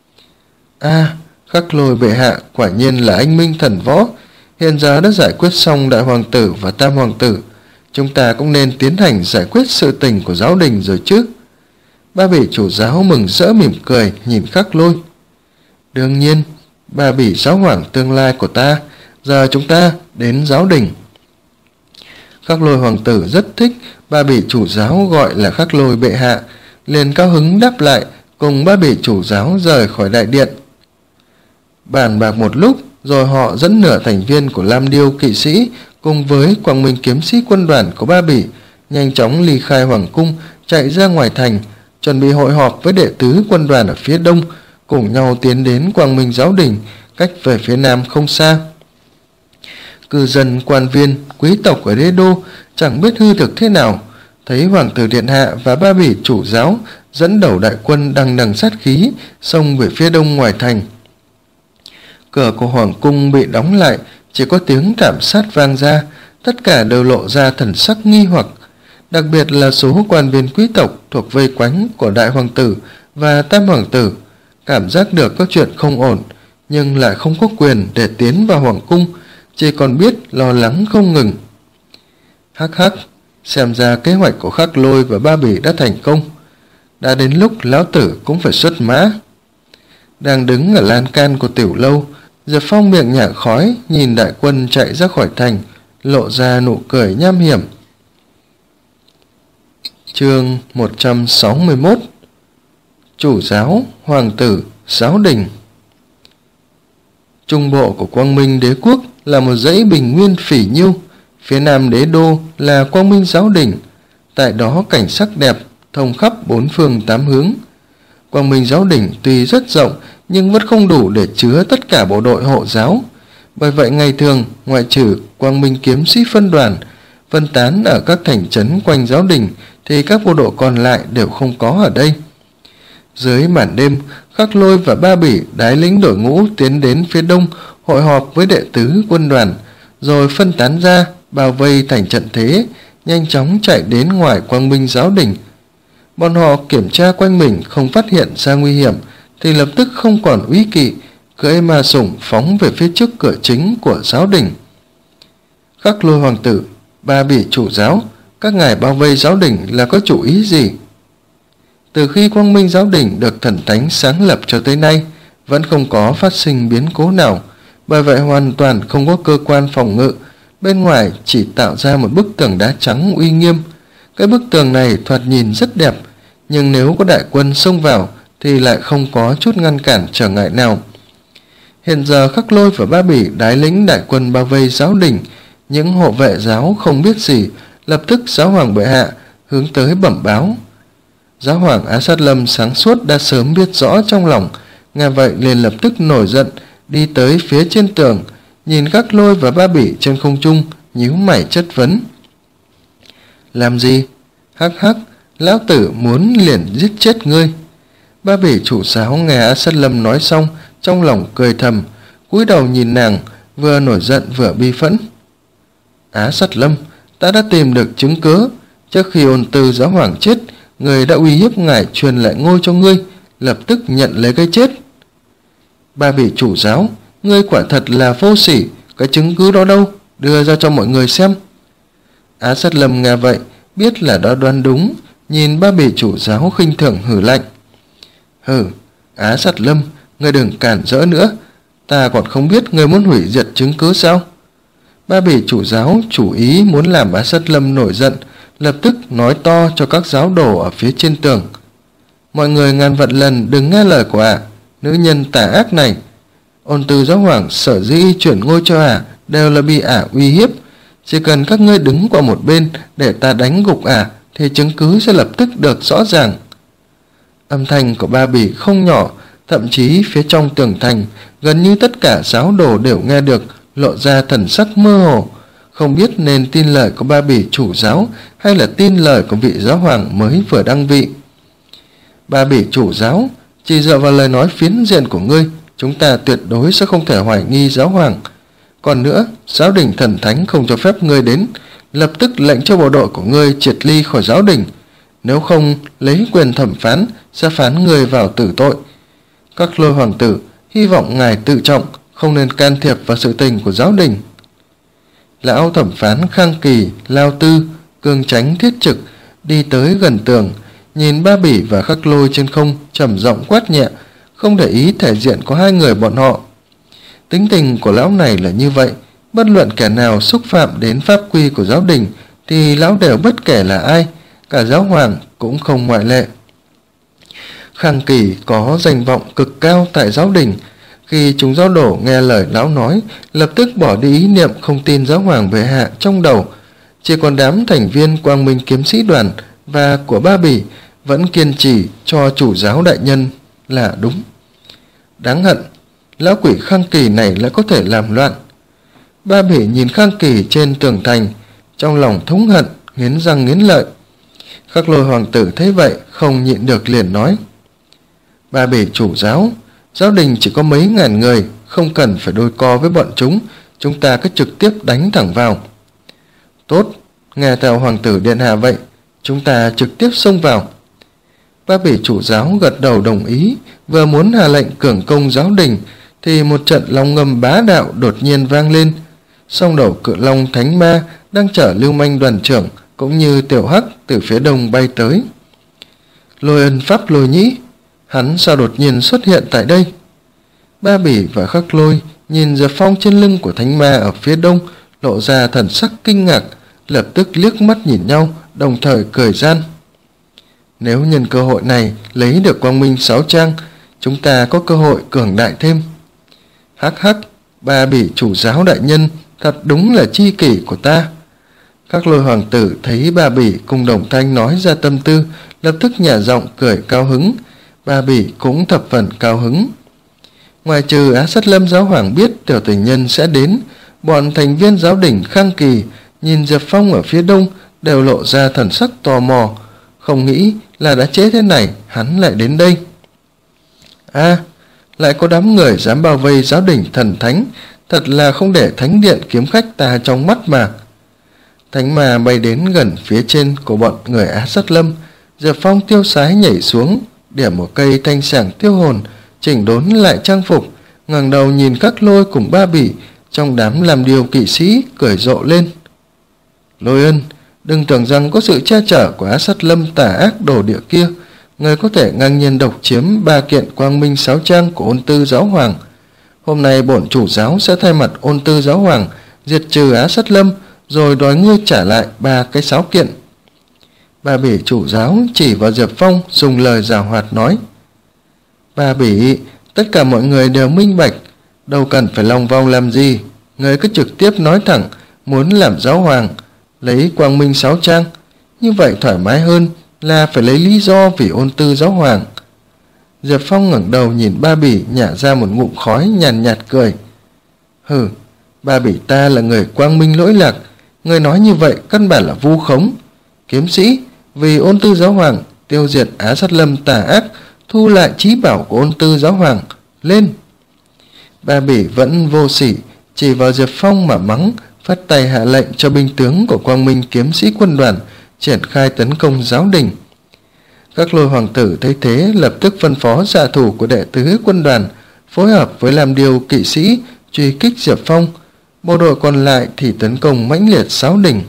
À, Khắc Lôi bệ hạ quả nhiên là anh minh thần võ, hiện giờ đã giải quyết xong đại hoàng tử và tam hoàng tử, chúng ta cũng nên tiến hành giải quyết sự tình của giáo đình rồi chứ. Ba Bỉ chủ giáo mừng rỡ mỉm cười nhìn Khắc Lôi. Đương nhiên, Ba Bỉ giáo hoàng tương lai của ta, giờ chúng ta đến giáo đình. Khắc Lôi hoàng tử rất thích Ba Bỉ chủ giáo gọi là Khắc Lôi bệ hạ, liền cao hứng đáp lại, cùng Ba Bỉ chủ giáo rời khỏi đại điện. Bàn bạc một lúc rồi họ dẫn nửa thành viên của Lam Điêu kỵ sĩ cùng với Quang Minh kiếm sĩ quân đoàn của Ba Bỉ nhanh chóng ly khai hoàng cung, chạy ra ngoài thành, chuẩn bị hội họp với đệ tứ quân đoàn ở phía đông, cùng nhau tiến đến Quang Minh giáo đình, cách về phía nam không xa. Cư dân, quan viên, quý tộc ở đế đô chẳng biết hư thực thế nào, thấy hoàng tử điện hạ và Ba Bỉ chủ giáo dẫn đầu đại quân đằng đằng sát khí xông về phía đông ngoài thành. Cửa của hoàng cung bị đóng lại, chỉ có tiếng thảm sát vang ra, tất cả đều lộ ra thần sắc nghi hoặc, đặc biệt là số quan viên quý tộc thuộc vây quanh của đại hoàng tử và tam hoàng tử, cảm giác được có chuyện không ổn, nhưng lại không có quyền để tiến vào hoàng cung, chỉ còn biết lo lắng không ngừng. Hắc hắc, xem ra kế hoạch của Khắc Lôi và Ba Bỉ đã thành công, đã đến lúc lão tử cũng phải xuất mã. Đang đứng ở lan can của tiểu lâu, Diệp Phong miệng nhả khói nhìn đại quân chạy ra khỏi thành, lộ ra nụ cười nham hiểm. Chương một trăm sáu mươi mốt. Chủ giáo, hoàng tử, giáo đình. Trung bộ của Quang Minh đế quốc là một dãy bình nguyên phỉ nhiêu, phía nam đế đô là Quang Minh giáo đình, tại đó cảnh sắc đẹp, thông khắp bốn phương tám hướng. Quang Minh giáo đình tuy rất rộng nhưng vẫn không đủ để chứa tất cả bộ đội hộ giáo, bởi vậy ngày thường ngoại trừ Quang Minh kiếm sĩ phân đoàn phân tán ở các thành trấn quanh giáo đình thì các bộ đội còn lại đều không có ở đây. Dưới màn đêm, Khắc Lôi và Ba Bỉ đái lính đội ngũ tiến đến phía đông hội họp với đệ tứ quân đoàn, rồi phân tán ra bao vây thành trận thế, nhanh chóng chạy đến ngoài Quang Minh giáo đình. Bọn họ kiểm tra quanh mình không phát hiện ra nguy hiểm thì lập tức không còn úy kỵ, cưỡi ma sủng phóng về phía trước cửa chính của giáo đình. Khắc Lôi hoàng tử, Ba Bỉ chủ giáo, các ngài bao vây giáo đình là có chủ ý gì? Từ khi Quang Minh giáo đình được thần thánh sáng lập cho tới nay, vẫn không có phát sinh biến cố nào, bởi vậy hoàn toàn không có cơ quan phòng ngự, bên ngoài chỉ tạo ra một bức tường đá trắng uy nghiêm. Cái bức tường này thoạt nhìn rất đẹp, nhưng nếu có đại quân xông vào thì lại không có chút ngăn cản trở ngại nào. Hiện giờ Khắc Lôi và Ba Bỉ đái lính đại quân bao vây giáo đình, những hộ vệ giáo không biết gì, lập tức giáo hoàng bệ hạ hướng tới bẩm báo. Giáo hoàng Á Sát Lâm sáng suốt đã sớm biết rõ trong lòng, nghe vậy liền lập tức nổi giận, đi tới phía trên tường, nhìn Khắc Lôi và Ba Bỉ trên không trung, nhíu mày chất vấn. Làm gì? Hắc hắc, lão tử muốn liền giết chết ngươi. Ba Bỉ chủ giáo nghe Á Sát Lâm nói xong, trong lòng cười thầm, cúi đầu nhìn nàng, vừa nổi giận vừa bi phẫn. Á Sát Lâm, ta đã tìm được chứng cớ, trước khi Ôn Tư giáo hoàng chết, người đã uy hiếp ngài truyền lại ngôi cho ngươi, lập tức nhận lấy cái chết. Ba vị chủ giáo, ngươi quả thật là vô sỉ, cái chứng cứ đó đâu, đưa ra cho mọi người xem. Á Sát Lâm nghe vậy, biết là đã đoán đúng, nhìn ba vị chủ giáo khinh thường hử lạnh. Hừ, Á Sát Lâm, ngươi đừng cản rỡ nữa, ta còn không biết ngươi muốn hủy diệt chứng cứ sao? Ba vị chủ giáo chủ ý muốn làm Á Sát Lâm nổi giận, lập tức nói to cho các giáo đồ ở phía trên tường. Mọi người ngàn vạn lần đừng nghe lời của ả, nữ nhân tà ác này. Ôn Tư giáo hoàng sở dĩ chuyển ngôi cho ả đều là bị ả uy hiếp. Chỉ cần các ngươi đứng qua một bên để ta đánh gục ả thì chứng cứ sẽ lập tức được rõ ràng. Âm thanh của ba bỉ không nhỏ, thậm chí phía trong tường thành gần như tất cả giáo đồ đều nghe được, lộ ra thần sắc mơ hồ, không biết nên tin lời của ba bỉ chủ giáo hay là tin lời của vị giáo hoàng mới vừa đăng vị. Ba bỉ chủ giáo, chỉ dựa vào lời nói phiến diện của ngươi, chúng ta tuyệt đối sẽ không thể hoài nghi giáo hoàng. Còn nữa, giáo đình thần thánh không cho phép ngươi đến, lập tức lệnh cho bộ đội của ngươi triệt ly khỏi giáo đình, nếu không lấy quyền thẩm phán sẽ phán ngươi vào tử tội. Các Lôi hoàng tử, hy vọng ngài tự trọng, không nên can thiệp vào sự tình của giáo đình. Lão thẩm phán Khang Kỳ, Lao Tư, Cương Chánh thiết trực đi tới gần tường, nhìn ba bỉ và Khắc Lôi trên không, trầm giọng quát nhẹ, không để ý thể diện của hai người bọn họ. Tính tình của lão này là như vậy, bất luận kẻ nào xúc phạm đến pháp quy của giáo đình thì lão đều bất kể là ai, cả giáo hoàng cũng không ngoại lệ. Khang Kỳ có danh vọng cực cao tại giáo đình, khi chúng giáo đổ nghe lời lão nói, lập tức bỏ đi ý niệm không tin giáo hoàng bệ hạ trong đầu. Chỉ còn đám thành viên Quang Minh kiếm sĩ đoàn và của ba bỉ vẫn kiên trì cho chủ giáo đại nhân là đúng. Đáng hận, lão quỷ Khang Kỳ này lại có thể làm loạn. Ba bỉ nhìn Khang Kỳ trên tường thành, trong lòng thống hận, nghiến răng nghiến lợi. Khắc Lôi hoàng tử thấy vậy, không nhịn được liền nói: Ba bỉ chủ giáo, giáo đình chỉ có mấy ngàn người, không cần phải đôi co với bọn chúng, chúng ta cứ trực tiếp đánh thẳng vào. Tốt, nghe theo hoàng tử điện hạ vậy, chúng ta trực tiếp xông vào. Ba bỉ chủ giáo gật đầu đồng ý, vừa muốn hạ lệnh cường công giáo đình thì một trận long ngâm bá đạo đột nhiên vang lên. Song đầu cự long Thánh Ma đang chở Lưu Manh đoàn trưởng cũng như Tiểu Hắc từ phía đông bay tới. Lôi Ân Pháp Lôi Nhĩ, hắn sao đột nhiên xuất hiện tại đây? Ba bỉ và Khắc Lôi nhìn Diệp Phong trên lưng của Thánh Ma ở phía đông, lộ ra thần sắc kinh ngạc, lập tức liếc mắt nhìn nhau, đồng thời cười gian. Nếu nhân cơ hội này lấy được Quang Minh sáu trang, chúng ta có cơ hội cường đại thêm. Hắc hắc, ba bỉ chủ giáo đại nhân thật đúng là chi kỷ của ta. Các Lôi hoàng tử thấy ba bỉ cùng Đồng Thanh nói ra tâm tư, lập tức nhả giọng cười cao hứng. Ba bỉ cũng thập phần cao hứng. Ngoài trừ Á Sát Lâm giáo hoàng biết tiểu tình nhân sẽ đến, bọn thành viên giáo đình Khang Kỳ nhìn Diệp Phong ở phía đông đều lộ ra thần sắc tò mò, không nghĩ là đã trễ thế này hắn lại đến đây. A, à, lại có đám người dám bao vây giáo đình thần thánh, thật là không để thánh điện kiếm khách ta trong mắt mà. Thánh Ma bay đến gần phía trên của bọn người Á Sát Lâm, Diệp Phong tiêu sái nhảy xuống, điểm một cây thanh sảng tiêu hồn, chỉnh đốn lại trang phục, ngẩng đầu nhìn Các Lôi cùng ba bỉ trong đám làm điều kỵ sĩ, cười rộ lên. Lôi Ân, đừng tưởng rằng có sự che chở của Á Sát Lâm tà ác đồ địa kia, người có thể ngang nhiên độc chiếm ba kiện Quang Minh sáu trang của Ôn Tư giáo hoàng. Hôm nay bổn chủ giáo sẽ thay mặt Ôn Tư giáo hoàng diệt trừ Á Sát Lâm, rồi đòi ngươi trả lại ba cái sáu kiện. Ba bỉ chủ giáo chỉ vào Diệp Phong, dùng lời giảo hoạt nói: Ba bỉ, tất cả mọi người đều minh bạch, đâu cần phải lòng vòng làm gì, người cứ trực tiếp nói thẳng muốn làm giáo hoàng, lấy Quang Minh sáu trang, như vậy thoải mái hơn là phải lấy lý do vì Ôn Tư giáo hoàng. Diệp Phong ngẩng đầu nhìn ba bỉ, nhả ra một ngụm khói, nhàn nhạt, nhạt cười. Hừ, ba bỉ ta là người quang minh lỗi lạc, người nói như vậy căn bản là vu khống. Kiếm sĩ, vì Ôn Tư giáo hoàng tiêu diệt Á Sát Lâm tà ác, thu lại trí bảo của Ôn Tư giáo hoàng, lên. Ba bỉ vẫn vô sỉ, chỉ vào Diệp Phong mà mắng, phát tay hạ lệnh cho binh tướng của Quang Minh kiếm sĩ quân đoàn triển khai tấn công giáo đình. Các Lôi hoàng tử thấy thế lập tức phân phó xạ thủ của đệ tứ quân đoàn phối hợp với làm điều kỵ sĩ truy kích Diệp Phong. Bộ đội còn lại thì tấn công mãnh liệt Giáo Đình.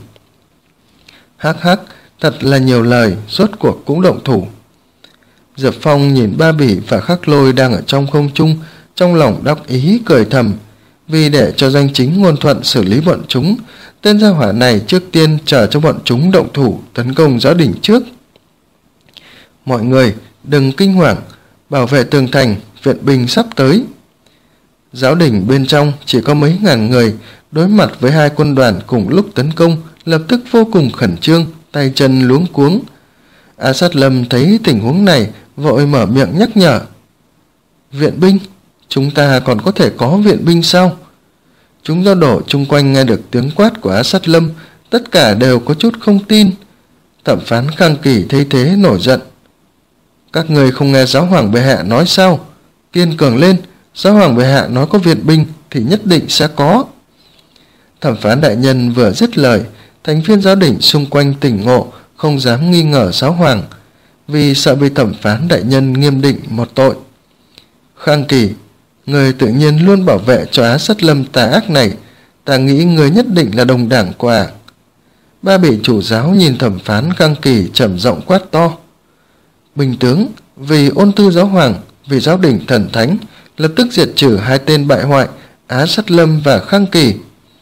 Hắc hắc, thật là nhiều lời, rốt cuộc cũng động thủ. Diệp Phong nhìn Ba Bỉ và Khắc Lôi đang ở trong không trung, trong lòng đắc ý cười thầm. Vì để cho danh chính ngôn thuận xử lý bọn chúng, tên gia hỏa này trước tiên chờ cho bọn chúng động thủ tấn công Giáo Đình trước. Mọi người đừng kinh hoàng, bảo vệ tường thành, viện binh sắp tới. Giáo Đình bên trong chỉ có mấy ngàn người, đối mặt với hai quân đoàn cùng lúc tấn công, lập tức vô cùng khẩn trương, tay chân luống cuống. A Sát Lâm thấy tình huống này, vội mở miệng nhắc nhở. Viện binh? Chúng ta còn có thể có viện binh sao? Chúng giao đổ chung quanh nghe được tiếng quát của A Sát Lâm, tất cả đều có chút không tin. Thẩm phán Khang Kỳ thấy thế nổi giận. Các người không nghe giáo hoàng bệ hạ nói sao? Kiên cường lên, giáo hoàng bệ hạ nói có viện binh thì nhất định sẽ có. Thẩm phán đại nhân vừa dứt lời, thành viên Giáo Đình xung quanh tỉnh ngộ, không dám nghi ngờ giáo hoàng, vì sợ bị thẩm phán đại nhân nghiêm định một tội. Khang Kỳ, người tự nhiên luôn bảo vệ cho Á Sát Lâm tà ác này, ta nghĩ người nhất định là đồng đảng của ả. Ba Bỉ chủ giáo nhìn thẩm phán Khang Kỳ trầm giọng quát to. Bình tướng, vì ôn tư giáo hoàng, vì Giáo Đình thần thánh, lập tức diệt trừ hai tên bại hoại Á Sát Lâm và Khang Kỳ.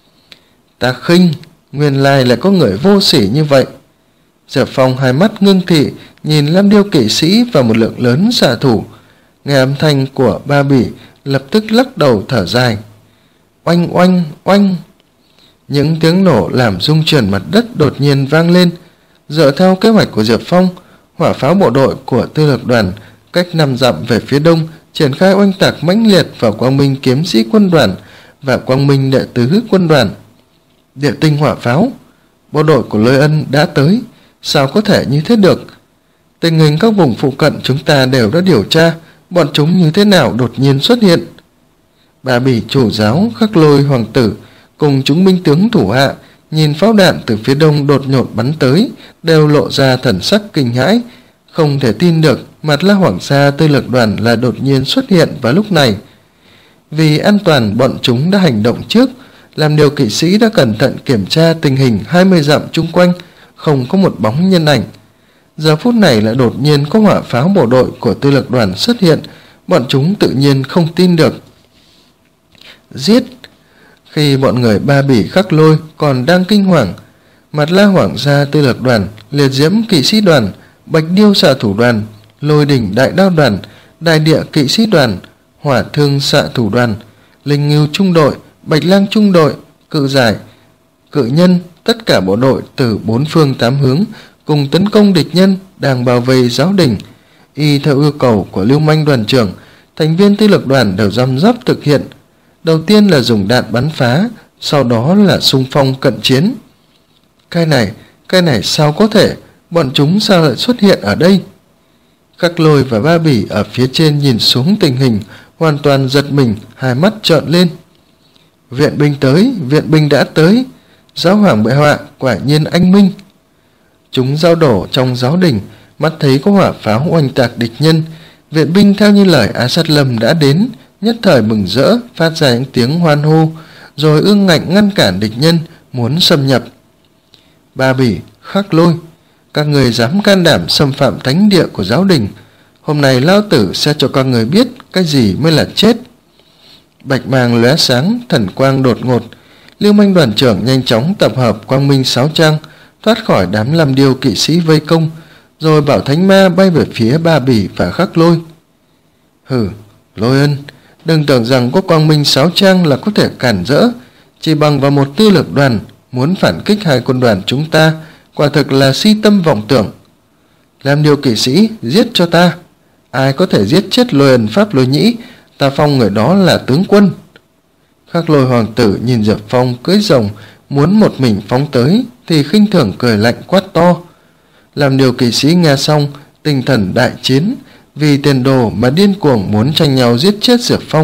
Ta khinh, nguyên lai lại có người vô sỉ như vậy. Diệp Phong hai mắt ngưng thị, nhìn Lam Điêu kỵ sĩ và một lượng lớn xạ thủ. Nghe âm thanh của Ba Bỉ, lập tức lắc đầu thở dài. Oanh oanh oanh. Những tiếng nổ làm rung chuyển mặt đất đột nhiên vang lên. Dựa theo kế hoạch của Diệp Phong, hỏa pháo bộ đội của tư lược đoàn cách năm dặm về phía đông triển khai oanh tạc mãnh liệt vào Quang Minh kiếm sĩ quân đoàn và Quang Minh đệ tứ quân đoàn. Địa tinh hỏa pháo, bộ đội của Lôi Ân đã tới, sao có thể như thế được? Tình hình các vùng phụ cận chúng ta đều đã điều tra, bọn chúng như thế nào đột nhiên xuất hiện? Ba Bỉ chủ giáo, Khắc Lôi hoàng tử cùng chúng binh tướng thủ hạ nhìn pháo đạn từ phía đông đột nhột bắn tới, đều lộ ra thần sắc kinh hãi, không thể tin được Mạt La Hoàng gia tư lược đoàn là đột nhiên xuất hiện vào lúc này. Vì an toàn, bọn chúng đã hành động trước, làm điều kỵ sĩ đã cẩn thận kiểm tra tình hình hai mươi dặm chung quanh, không có một bóng nhân ảnh. Giờ phút này lại đột nhiên có hỏa pháo bộ đội của tư lược đoàn xuất hiện, bọn chúng tự nhiên không tin được. Giết! Khi bọn người Ba Bỉ Khắc Lôi còn đang kinh hoàng, Mạt La Hoàng gia tư lược đoàn, Liệt Diễm kỵ sĩ đoàn, Bạch Điêu xạ thủ đoàn, Lôi Đỉnh đại đao đoàn, Đại Địa kỵ sĩ đoàn, Hỏa Thương xạ thủ đoàn, Linh Ngưu trung đội, Bạch Lang trung đội, Cự Giải, Cự Nhân, tất cả bộ đội từ bốn phương tám hướng cùng tấn công địch nhân đang bao vây Giáo Đình. Y theo yêu cầu của Lưu Manh đoàn trưởng, thành viên tư lược đoàn đều răm rắp thực hiện. Đầu tiên là dùng đạn bắn phá, sau đó là xung phong cận chiến. Cái này, cái này sao có thể? Bọn chúng sao lại xuất hiện ở đây? Khắc Lôi và Ba Bỉ ở phía trên nhìn xuống tình hình, hoàn toàn giật mình, hai mắt trợn lên. Viện binh tới, viện binh đã tới. Giáo hoàng bệ hạ quả nhiên anh minh. Chúng giao đổ trong Giáo Đình, mắt thấy có hỏa pháo oanh tạc địch nhân. Viện binh theo như lời Á Sát Lâm đã đến, nhất thời mừng rỡ, phát ra những tiếng hoan hô, rồi ương ngạnh ngăn cản địch nhân muốn xâm nhập. Ba Bỉ, Khắc Lôi, các người dám can đảm xâm phạm thánh địa của Giáo Đình, hôm nay lão tử sẽ cho các người biết cái gì mới là chết. Bạch mang lóe sáng, thần quang đột ngột. Lưu Manh đoàn trưởng nhanh chóng tập hợp Quang Minh sáu trang, thoát khỏi đám Lam Điêu kỵ sĩ vây công, rồi bảo thánh ma bay về phía Ba Bỉ và Khắc Lôi. Hừ, Lôi Ân, đừng tưởng rằng có Quang Minh sáu trang là có thể cản rỡ. Chỉ bằng vào một tư lược đoàn muốn phản kích hai quân đoàn chúng ta, quả thực là si tâm vọng tưởng. Làm điều kỵ sĩ, giết cho ta. Ai có thể giết chết Lôi Ân Pháp Lôi Nhĩ, ta phong người đó là tướng quân. Khắc Lôi hoàng tử nhìn Diệp Phong cưỡi rồng muốn một mình phóng tới, thì khinh thường cười lạnh quát to. Làm điều kỵ sĩ nghe xong, tinh thần đại chiến, vì tiền đồ mà điên cuồng muốn tranh nhau giết chết Diệp Phong.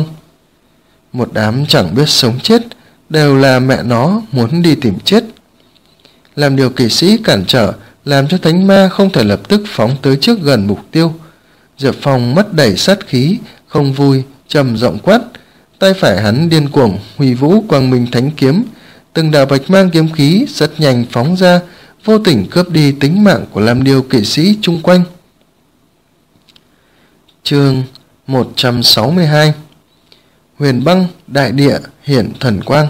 Một đám chẳng biết sống chết, đều là mẹ nó muốn đi tìm chết. Làm điều kỵ sĩ cản trở, làm cho thánh ma không thể lập tức phóng tới trước gần mục tiêu. Diệp Phong mắt đầy sát khí, không vui, trầm giọng quát. Tay phải hắn điên cuồng huy vũ quang minh thánh kiếm, từng đạo bạch mang kiếm khí rất nhanh phóng ra, vô tình cướp đi tính mạng của Lam Điêu kỵ sĩ chung quanh. Chương một trăm sáu mươi hai. Huyền băng đại địa hiển thần quang.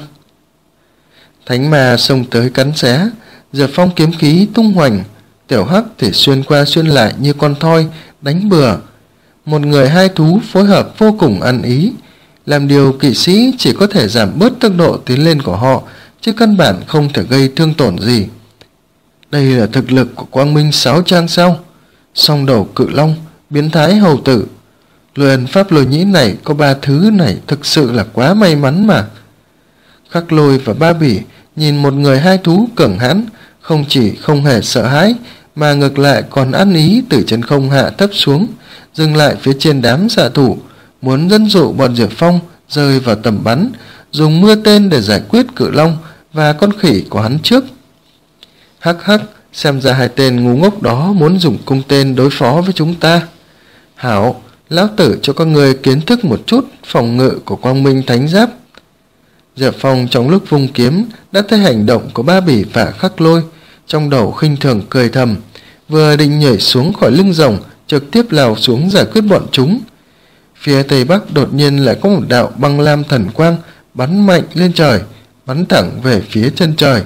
Thánh ma xông tới cắn xé, Diệp Phong kiếm khí tung hoành, tiểu hắc thì xuyên qua xuyên lại như con thoi đánh bừa. Một người hai thú phối hợp vô cùng ăn ý, làm điều kỵ sĩ chỉ có thể giảm bớt tốc độ tiến lên của họ, chứ căn bản không thể gây thương tổn gì. Đây là thực lực của Quang Minh Sáo Trang sao? Song đầu cự long, biến thái hầu tử. Luyện pháp lôi nhĩ này có ba thứ này thực sự là quá may mắn mà. Khắc Lôi và Ba Bỉ nhìn một người hai thú cường hãn, không chỉ không hề sợ hãi, mà ngược lại còn ăn ý từ trên không hạ thấp xuống, dừng lại phía trên đám xạ thủ, muốn dẫn dụ bọn Diệp Phong rơi vào tầm bắn, dùng mưa tên để giải quyết cự long và con khỉ của hắn trước. Hắc hắc, xem ra hai tên ngu ngốc đó muốn dùng cung tên đối phó với chúng ta. Hảo, lão tử cho các người kiến thức một chút phòng ngự của Quang Minh Thánh Giáp. Diệp Phong trong lúc vung kiếm đã thấy hành động của Ba Bỉ và Khắc Lôi, trong đầu khinh thường cười thầm, vừa định nhảy xuống khỏi lưng rồng trực tiếp lao xuống giải quyết bọn chúng. Phía tây bắc đột nhiên lại có một đạo băng lam thần quang bắn mạnh lên trời, bắn thẳng về phía chân trời.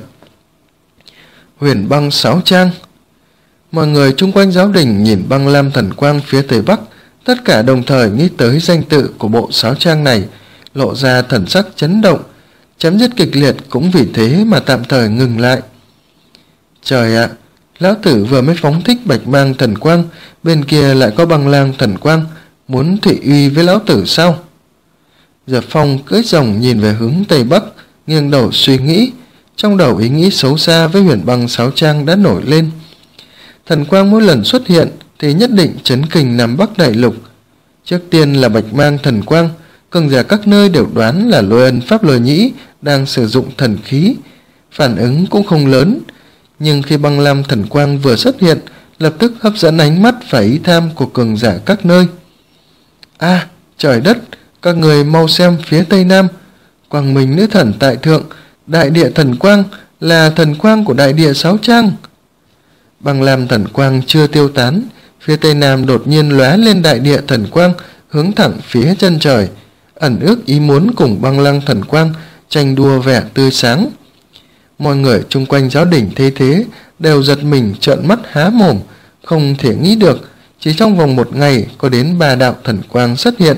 Huyền băng Sáo Trang. Mọi người chung quanh giáo đình nhìn băng lam thần quang phía tây bắc, tất cả đồng thời nghĩ tới danh tự của bộ sáo trang này, lộ ra thần sắc chấn động. Chém giết kịch liệt cũng vì thế mà tạm thời ngừng lại. Trời ạ, lão tử vừa mới phóng thích bạch mang thần quang, bên kia lại có băng lam thần quang, muốn thị uy với lão tử sao? Diệp Phong cưỡi rồng nhìn về hướng tây bắc, nghiêng đầu suy nghĩ, trong đầu ý nghĩ xấu xa với huyền băng sáo trang đã nổi lên. Thần quang mỗi lần xuất hiện thì nhất định chấn kinh Nam Bắc đại lục. Trước tiên là bạch mang thần quang, cường giả các nơi đều đoán là Lôi Ân Pháp Lôi Nhĩ đang sử dụng thần khí, phản ứng cũng không lớn. Nhưng khi băng lam thần quang vừa xuất hiện, lập tức hấp dẫn ánh mắt và ý tham của cường giả các nơi. A, à, trời đất, các người mau xem phía tây nam, Quang Minh nữ thần tại thượng, đại địa thần quang là thần quang của đại địa Sáo Trang. Băng lam thần quang chưa tiêu tán, phía tây nam đột nhiên lóe lên đại địa thần quang, hướng thẳng phía chân trời, ẩn ước ý muốn cùng băng lam thần quang tranh đua vẻ tươi sáng. Mọi người chung quanh giáo đình thấy thế đều giật mình trợn mắt há mồm, không thể nghĩ được chỉ trong vòng một ngày có đến ba đạo thần quang xuất hiện.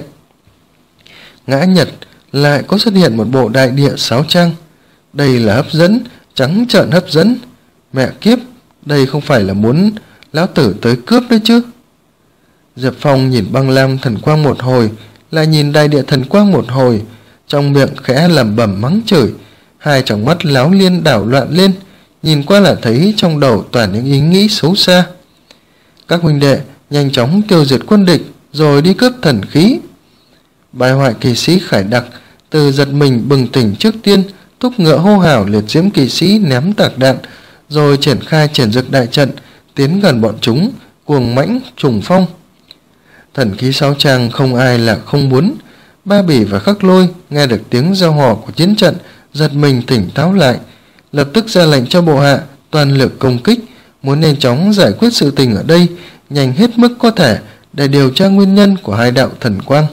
Ngã nhật lại có xuất hiện một bộ đại địa Sáo Trang. Đây là hấp dẫn, trắng trợn hấp dẫn. Mẹ kiếp, đây không phải là muốn lão tử tới cướp đấy chứ. Diệp Phong nhìn băng lam thần quang một hồi, lại nhìn đại địa thần quang một hồi, trong miệng khẽ lẩm bẩm mắng chửi, hai tròng mắt láo liên đảo loạn lên, nhìn qua là thấy trong đầu toàn những ý nghĩ xấu xa. Các huynh đệ nhanh chóng tiêu diệt quân địch rồi đi cướp thần khí. Bài hoại kỳ sĩ Khải Đặc từ giật mình bừng tỉnh trước tiên, thúc ngựa hô hào liệt diễm kỳ sĩ ném tạc đạn, rồi triển khai triển dực đại trận tiến gần bọn chúng, cuồng mãnh trùng phong. Thần khí Sáo Trang không ai là không muốn. Ba Bỉ và Khắc Lôi nghe được tiếng reo hò của chiến trận, giật mình tỉnh táo lại, lập tức ra lệnh cho bộ hạ toàn lực công kích, muốn nhanh chóng giải quyết sự tình ở đây, nhanh hết mức có thể để điều tra nguyên nhân của hai đạo thần quang.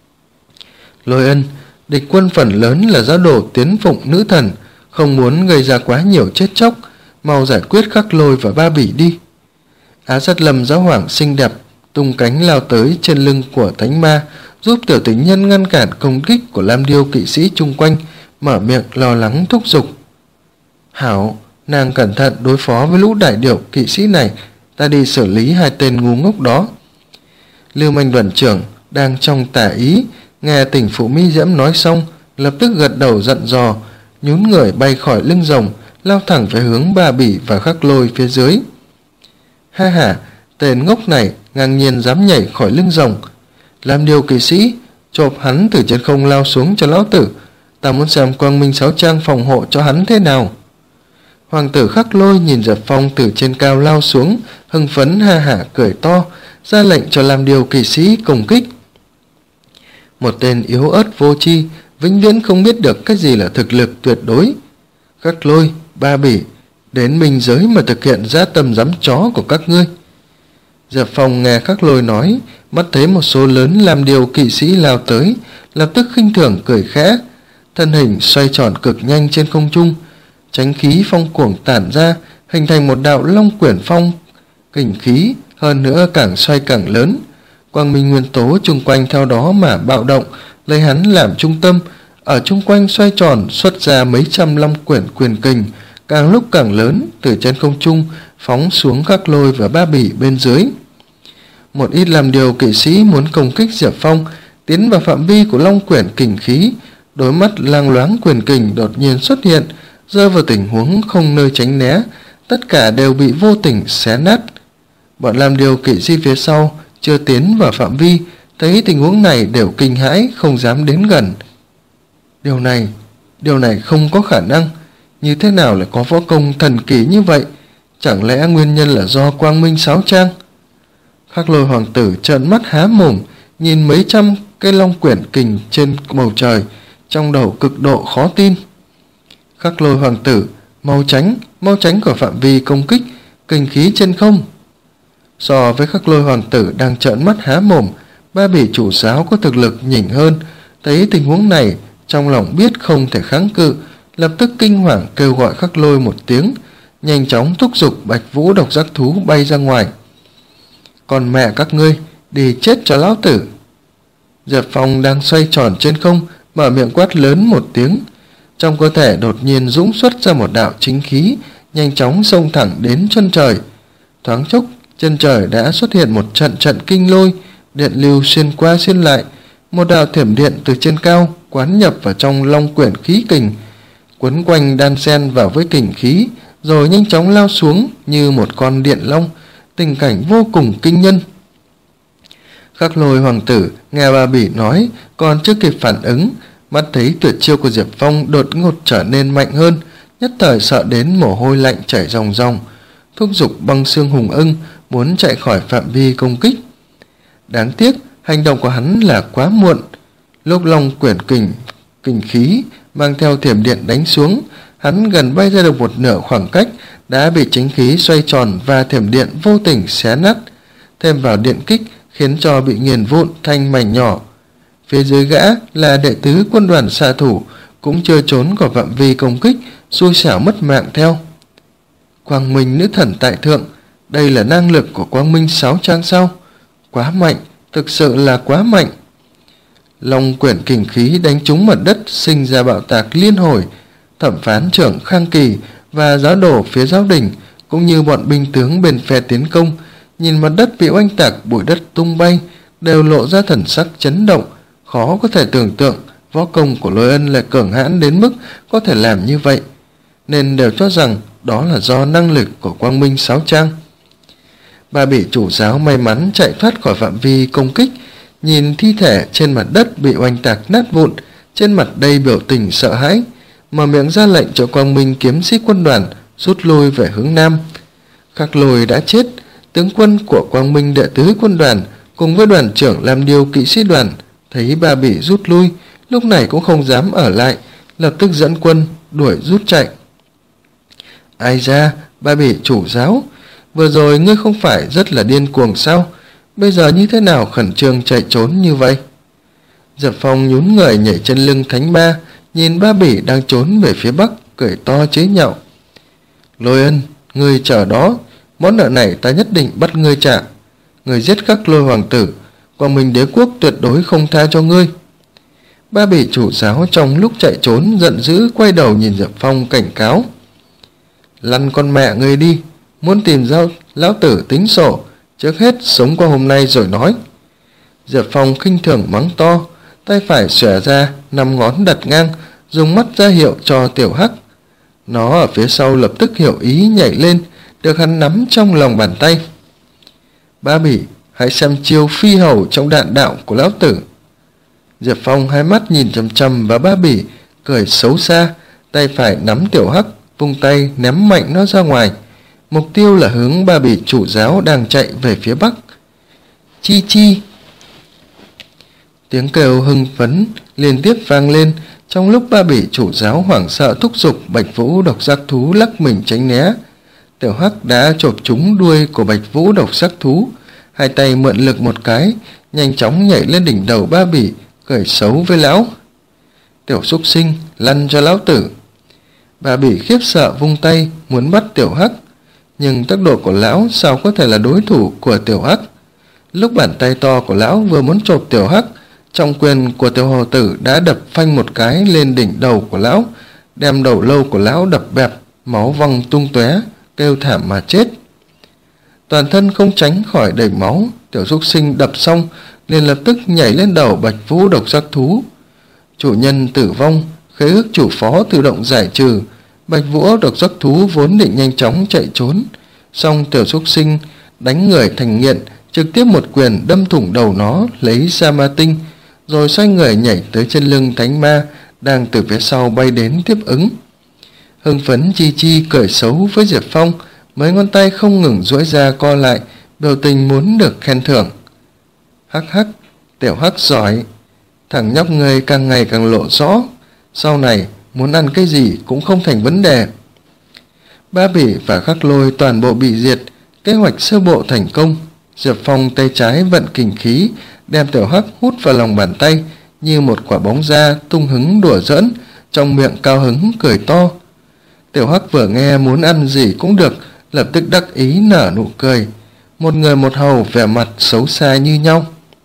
Lôi Ân, địch quân phần lớn là giáo đồ tiến phụng nữ thần, không muốn gây ra quá nhiều chết chóc, mau giải quyết Khắc Lôi và Ba Bỉ đi. Á Sát Lâm giáo hoàng xinh đẹp tung cánh lao tới trên lưng của thánh ma, giúp tiểu tình nhân ngăn cản công kích của Lam Điêu kỵ sĩ chung quanh, mở miệng lo lắng thúc giục. Hảo, nàng cẩn thận đối phó với lũ đại điệu kỵ sĩ này, ta đi xử lý hai tên ngu ngốc đó. Lưu Manh đoàn trưởng đang trong tả ý, nghe Tỉnh Phụ Mi Diễm nói xong, lập tức gật đầu giận dò, nhún người bay khỏi lưng rồng, lao thẳng về hướng Ba Bỉ và Khắc Lôi phía dưới. Ha ha, tên ngốc này ngang nhiên dám nhảy khỏi lưng rồng. Làm điều kỵ sĩ, chộp hắn từ trên không lao xuống cho lão tử, ta muốn xem Quang Minh Sáo Trang phòng hộ cho hắn thế nào. Hoàng tử Khắc Lôi nhìn Diệp Phong từ trên cao lao xuống, hưng phấn ha hả cười to, ra lệnh cho làm điều kỵ sĩ công kích. Một tên yếu ớt vô tri, vĩnh viễn không biết được cái gì là thực lực tuyệt đối. Khắc Lôi, Ba Bỉ, đến minh giới mà thực hiện dã tâm giám chó của các ngươi. Diệp Phong nghe Khắc Lôi nói, mắt thấy một số lớn làm điều kỵ sĩ lao tới, lập tức khinh thường cười khẽ, thân hình xoay tròn cực nhanh trên không trung, chánh khí phong cuồng tản ra, hình thành một đạo long quyển phong kình khí, hơn nữa càng xoay càng lớn. Quang minh nguyên tố chung quanh theo đó mà bạo động, lấy hắn làm trung tâm, ở chung quanh xoay tròn xuất ra mấy trăm long quyển quyền kình, càng lúc càng lớn, từ trên không trung phóng xuống Khắc Lôi và Ba Bỉ bên dưới. Một ít làm điều kỵ sĩ muốn công kích Diệp Phong, tiến vào phạm vi của long quyển kình khí, đối mắt lang loáng quyền kình đột nhiên xuất hiện, rơi vào tình huống không nơi tránh né, tất cả đều bị vô tình xé nát. Bọn làm điều kỵ sĩ phía sau chưa tiến vào phạm vi, thấy tình huống này đều kinh hãi, không dám đến gần. Điều này, điều này không có khả năng, như thế nào lại có võ công thần kỳ như vậy? Chẳng lẽ nguyên nhân là do Quang Minh Sáo Trang? Khắc Lôi hoàng tử trợn mắt há mồm, nhìn mấy trăm cây long quyển kình trên bầu trời, trong đầu cực độ khó tin. Khắc Lôi hoàng tử, mau tránh, mau tránh khỏi phạm vi công kích kình khí trên không. So với Khắc Lôi hoàng tử đang trợn mắt há mồm, Ba Bỉ chủ giáo có thực lực nhỉnh hơn, thấy tình huống này, trong lòng biết không thể kháng cự, lập tức kinh hoàng kêu gọi Khắc Lôi một tiếng, nhanh chóng thúc giục Bạch Vũ độc giác thú bay ra ngoài. Còn mẹ các ngươi, đi chết cho lão tử! Diệp Phong đang xoay tròn trên không, mở miệng quát lớn một tiếng, trong cơ thể đột nhiên dũng xuất ra một đạo chính khí, nhanh chóng xông thẳng đến chân trời. Thoáng chốc, chân trời đã xuất hiện một trận trận kinh lôi, điện lưu xuyên qua xuyên lại, một đạo thiểm điện từ trên cao quán nhập vào trong long quyển khí kình, quấn quanh đan xen vào với kình khí, rồi nhanh chóng lao xuống như một con điện long, tình cảnh vô cùng kinh nhân. Khắc Lôi hoàng tử nghe Ba Bỉ nói, còn chưa kịp phản ứng, mắt thấy tuyệt chiêu của Diệp Phong đột ngột trở nên mạnh hơn, nhất thời sợ đến mồ hôi lạnh chảy ròng ròng, thúc giục băng xương hùng ưng muốn chạy khỏi phạm vi công kích. Đáng tiếc, hành động của hắn là quá muộn. Lúc long quyển kình kình khí mang theo thiểm điện đánh xuống, hắn gần bay ra được một nửa khoảng cách đã bị chính khí xoay tròn và thiểm điện vô tình xé nát, thêm vào điện kích khiến cho bị nghiền vụn thành mảnh nhỏ. Phía dưới gã là đệ tứ quân đoàn xạ thủ, cũng chưa trốn khỏi phạm vi công kích, xui xẻo mất mạng theo. Quang Minh nữ thần tại thượng, đây là năng lực của Quang Minh Sáo Trang sao? Quá mạnh, thực sự là quá mạnh. Long quyển kình khí đánh trúng mặt đất, sinh ra bạo tạc liên hồi. Thẩm phán trưởng Khang Kỳ và giáo đồ phía giáo đình, cũng như bọn binh tướng bên phe tiến công, nhìn mặt đất bị oanh tạc, bụi đất tung bay, đều lộ ra thần sắc chấn động, khó có thể tưởng tượng võ công của Lôi Ân lại cường hãn đến mức có thể làm như vậy, nên đều cho rằng đó là do năng lực của Quang Minh Sáo Trang. Ba Bỉ chủ giáo may mắn chạy thoát khỏi phạm vi công kích, nhìn thi thể trên mặt đất bị oanh tạc nát vụn, trên mặt đầy biểu tình sợ hãi, mở miệng ra lệnh cho Quang Minh kiếm sĩ quân đoàn rút lui về hướng nam. Khắc Lôi đã chết, tướng quân của Quang Minh đệ tứ quân đoàn cùng với đoàn trưởng làm điều kỵ sĩ đoàn thấy Ba Bỉ rút lui, lúc này cũng không dám ở lại, lập tức dẫn quân đuổi rút chạy. Ai ra, Ba Bỉ chủ giáo, vừa rồi ngươi không phải rất là điên cuồng sao? Bây giờ như thế nào khẩn trương chạy trốn như vậy? Diệp Phong nhún người nhảy trên lưng Thánh Ba, nhìn Ba Bỉ đang trốn về phía bắc, cười to chế nhạo. Lôi Ân, ngươi chờ đó, món nợ này ta nhất định bắt ngươi trả. Ngươi giết Khắc Lôi hoàng tử, Quang Minh đế quốc tuyệt đối không tha cho ngươi. Ba Bỉ chủ giáo trong lúc chạy trốn giận dữ quay đầu nhìn Diệp Phong cảnh cáo. Lăn con mẹ ngươi đi, muốn tìm ra lão tử tính sổ, trước hết sống qua hôm nay rồi nói. Diệp Phong khinh thường mắng to, tay phải xòe ra, năm ngón đặt ngang, dùng mắt ra hiệu cho Tiểu Hắc. Nó ở phía sau lập tức hiểu ý nhảy lên, được hắn nắm trong lòng bàn tay. Ba Bỉ, hãy xem chiêu phi hầu trong đạn đạo của lão tử. Diệp Phong hai mắt nhìn chằm chằm vào Ba Bỉ, cười xấu xa, tay phải nắm Tiểu Hắc, vung tay ném mạnh nó ra ngoài. Mục tiêu là hướng ba vị chủ giáo đang chạy về phía bắc. Chi chi! Tiếng kêu hưng phấn liên tiếp vang lên, trong lúc ba vị chủ giáo hoảng sợ thúc giục Bạch Vũ độc giác thú lắc mình tránh né. Tiểu Hắc đã chộp trúng đuôi của Bạch Vũ độc giác thú, hai tay mượn lực một cái, nhanh chóng nhảy lên đỉnh đầu ba bỉ, cười xấu với lão. Tiểu súc sinh, lăn cho lão tử! Ba bỉ khiếp sợ vung tay muốn bắt Tiểu Hắc, nhưng tốc độ của lão sao có thể là đối thủ của Tiểu Hắc. Lúc bàn tay to của lão vừa muốn chộp Tiểu Hắc, trọng quyền của Tiểu Hồ Tử đã đập phanh một cái lên đỉnh đầu của lão, đem đầu lâu của lão đập bẹp, máu văng tung tóe, kêu thảm mà chết. Toàn thân không tránh khỏi đầy máu, tiểu súc sinh đập xong liền lập tức nhảy lên đầu Bạch Vũ độc giác thú. Chủ nhân tử vong, khế ước chủ phó tự động giải trừ. Bạch Vũ độc giác thú vốn định nhanh chóng chạy trốn, song tiểu súc sinh đánh người thành nghiện, trực tiếp một quyền đâm thủng đầu nó, lấy ra ma tinh, rồi xoay người nhảy tới trên lưng thánh ma đang từ phía sau bay đến tiếp ứng. Hưng phấn Chi Chi cười xấu với Diệp Phong, mấy ngón tay không ngừng duỗi ra co lại, biểu tình muốn được khen thưởng. Hắc hắc, Tiểu Hắc giỏi, thằng nhóc người càng ngày càng lộ rõ, sau này muốn ăn cái gì cũng không thành vấn đề. Ba bỉ và Khắc Lôi toàn bộ bị diệt, kế hoạch sơ bộ thành công. Diệp Phong tay trái vận kình khí, đem Tiểu Hắc hút vào lòng bàn tay như một quả bóng da, tung hứng đùa giỡn, trong miệng cao hứng cười to. Tiểu Hắc vừa nghe muốn ăn gì cũng được, lập tức đắc ý nở nụ cười. Một người một hầu vẻ mặt xấu xa như nhau.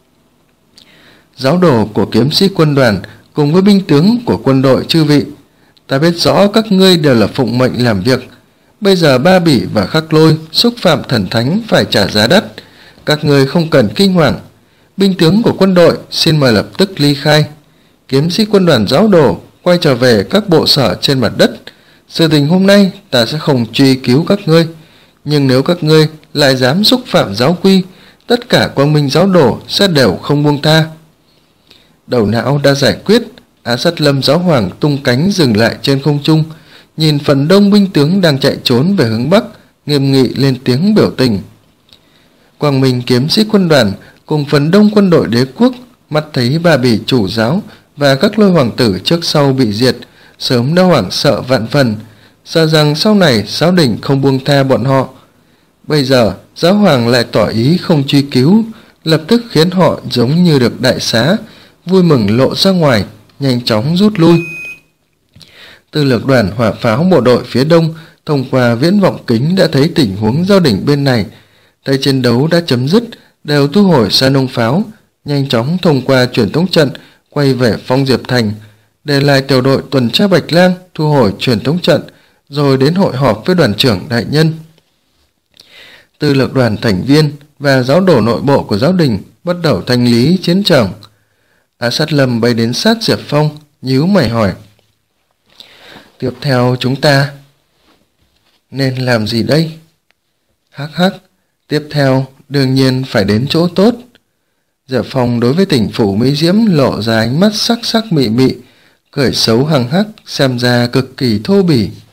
Giáo đồ của kiếm sĩ quân đoàn cùng với binh tướng của quân đội chư vị, ta biết rõ các ngươi đều là phụng mệnh làm việc. Bây giờ Ba Bỉ và Khắc Lôi xúc phạm thần thánh phải trả giá đắt, các ngươi không cần kinh hoàng. Binh tướng của quân đội xin mời lập tức ly khai. Kiếm sĩ quân đoàn giáo đồ quay trở về các bộ sở trên mặt đất. Sự tình hôm nay ta sẽ không truy cứu các ngươi, nhưng nếu các ngươi lại dám xúc phạm giáo quy, tất cả quang minh giáo đồ sẽ đều không buông tha. Đầu não đã giải quyết, Á Sát Lâm giáo hoàng tung cánh dừng lại trên không trung, nhìn phần đông binh tướng đang chạy trốn về hướng bắc, nghiêm nghị lên tiếng biểu tình. Quang minh kiếm sĩ quân đoàn cùng phần đông quân đội đế quốc mắt thấy Ba Bỉ chủ giáo và các Lôi hoàng tử trước sau bị diệt, sớm đã hoảng sợ vạn phần, sợ rằng sau này giáo đình không buông tha bọn họ. Bây giờ giáo hoàng lại tỏ ý không truy cứu, lập tức khiến họ giống như được đại xá, vui mừng lộ ra ngoài, nhanh chóng rút lui. Tư lược đoàn hỏa pháo bộ đội phía đông thông qua viễn vọng kính đã thấy tình huống giao đình bên này, thấy chiến đấu đã chấm dứt, đều thu hồi sa nông pháo, nhanh chóng thông qua truyền tống trận quay về Phong Diệp Thành, để lại tiểu đội tuần tra Bạch Lang thu hồi truyền tống trận, rồi đến hội họp với đoàn trưởng đại nhân. Tư lược đoàn thành viên và giáo đồ nội bộ của giáo đình bắt đầu thanh lý chiến trường. Á Sát Lâm bay đến sát Diệp Phong, nhíu mày hỏi: tiếp theo chúng ta nên làm gì đây? Hắc hắc, tiếp theo đương nhiên phải đến chỗ tốt. Diệp Phong đối với tỉnh phủ Mỹ Diễm lộ ra ánh mắt sắc sắc mị mị, cười xấu hằng hắc, xem ra cực kỳ thô bỉ.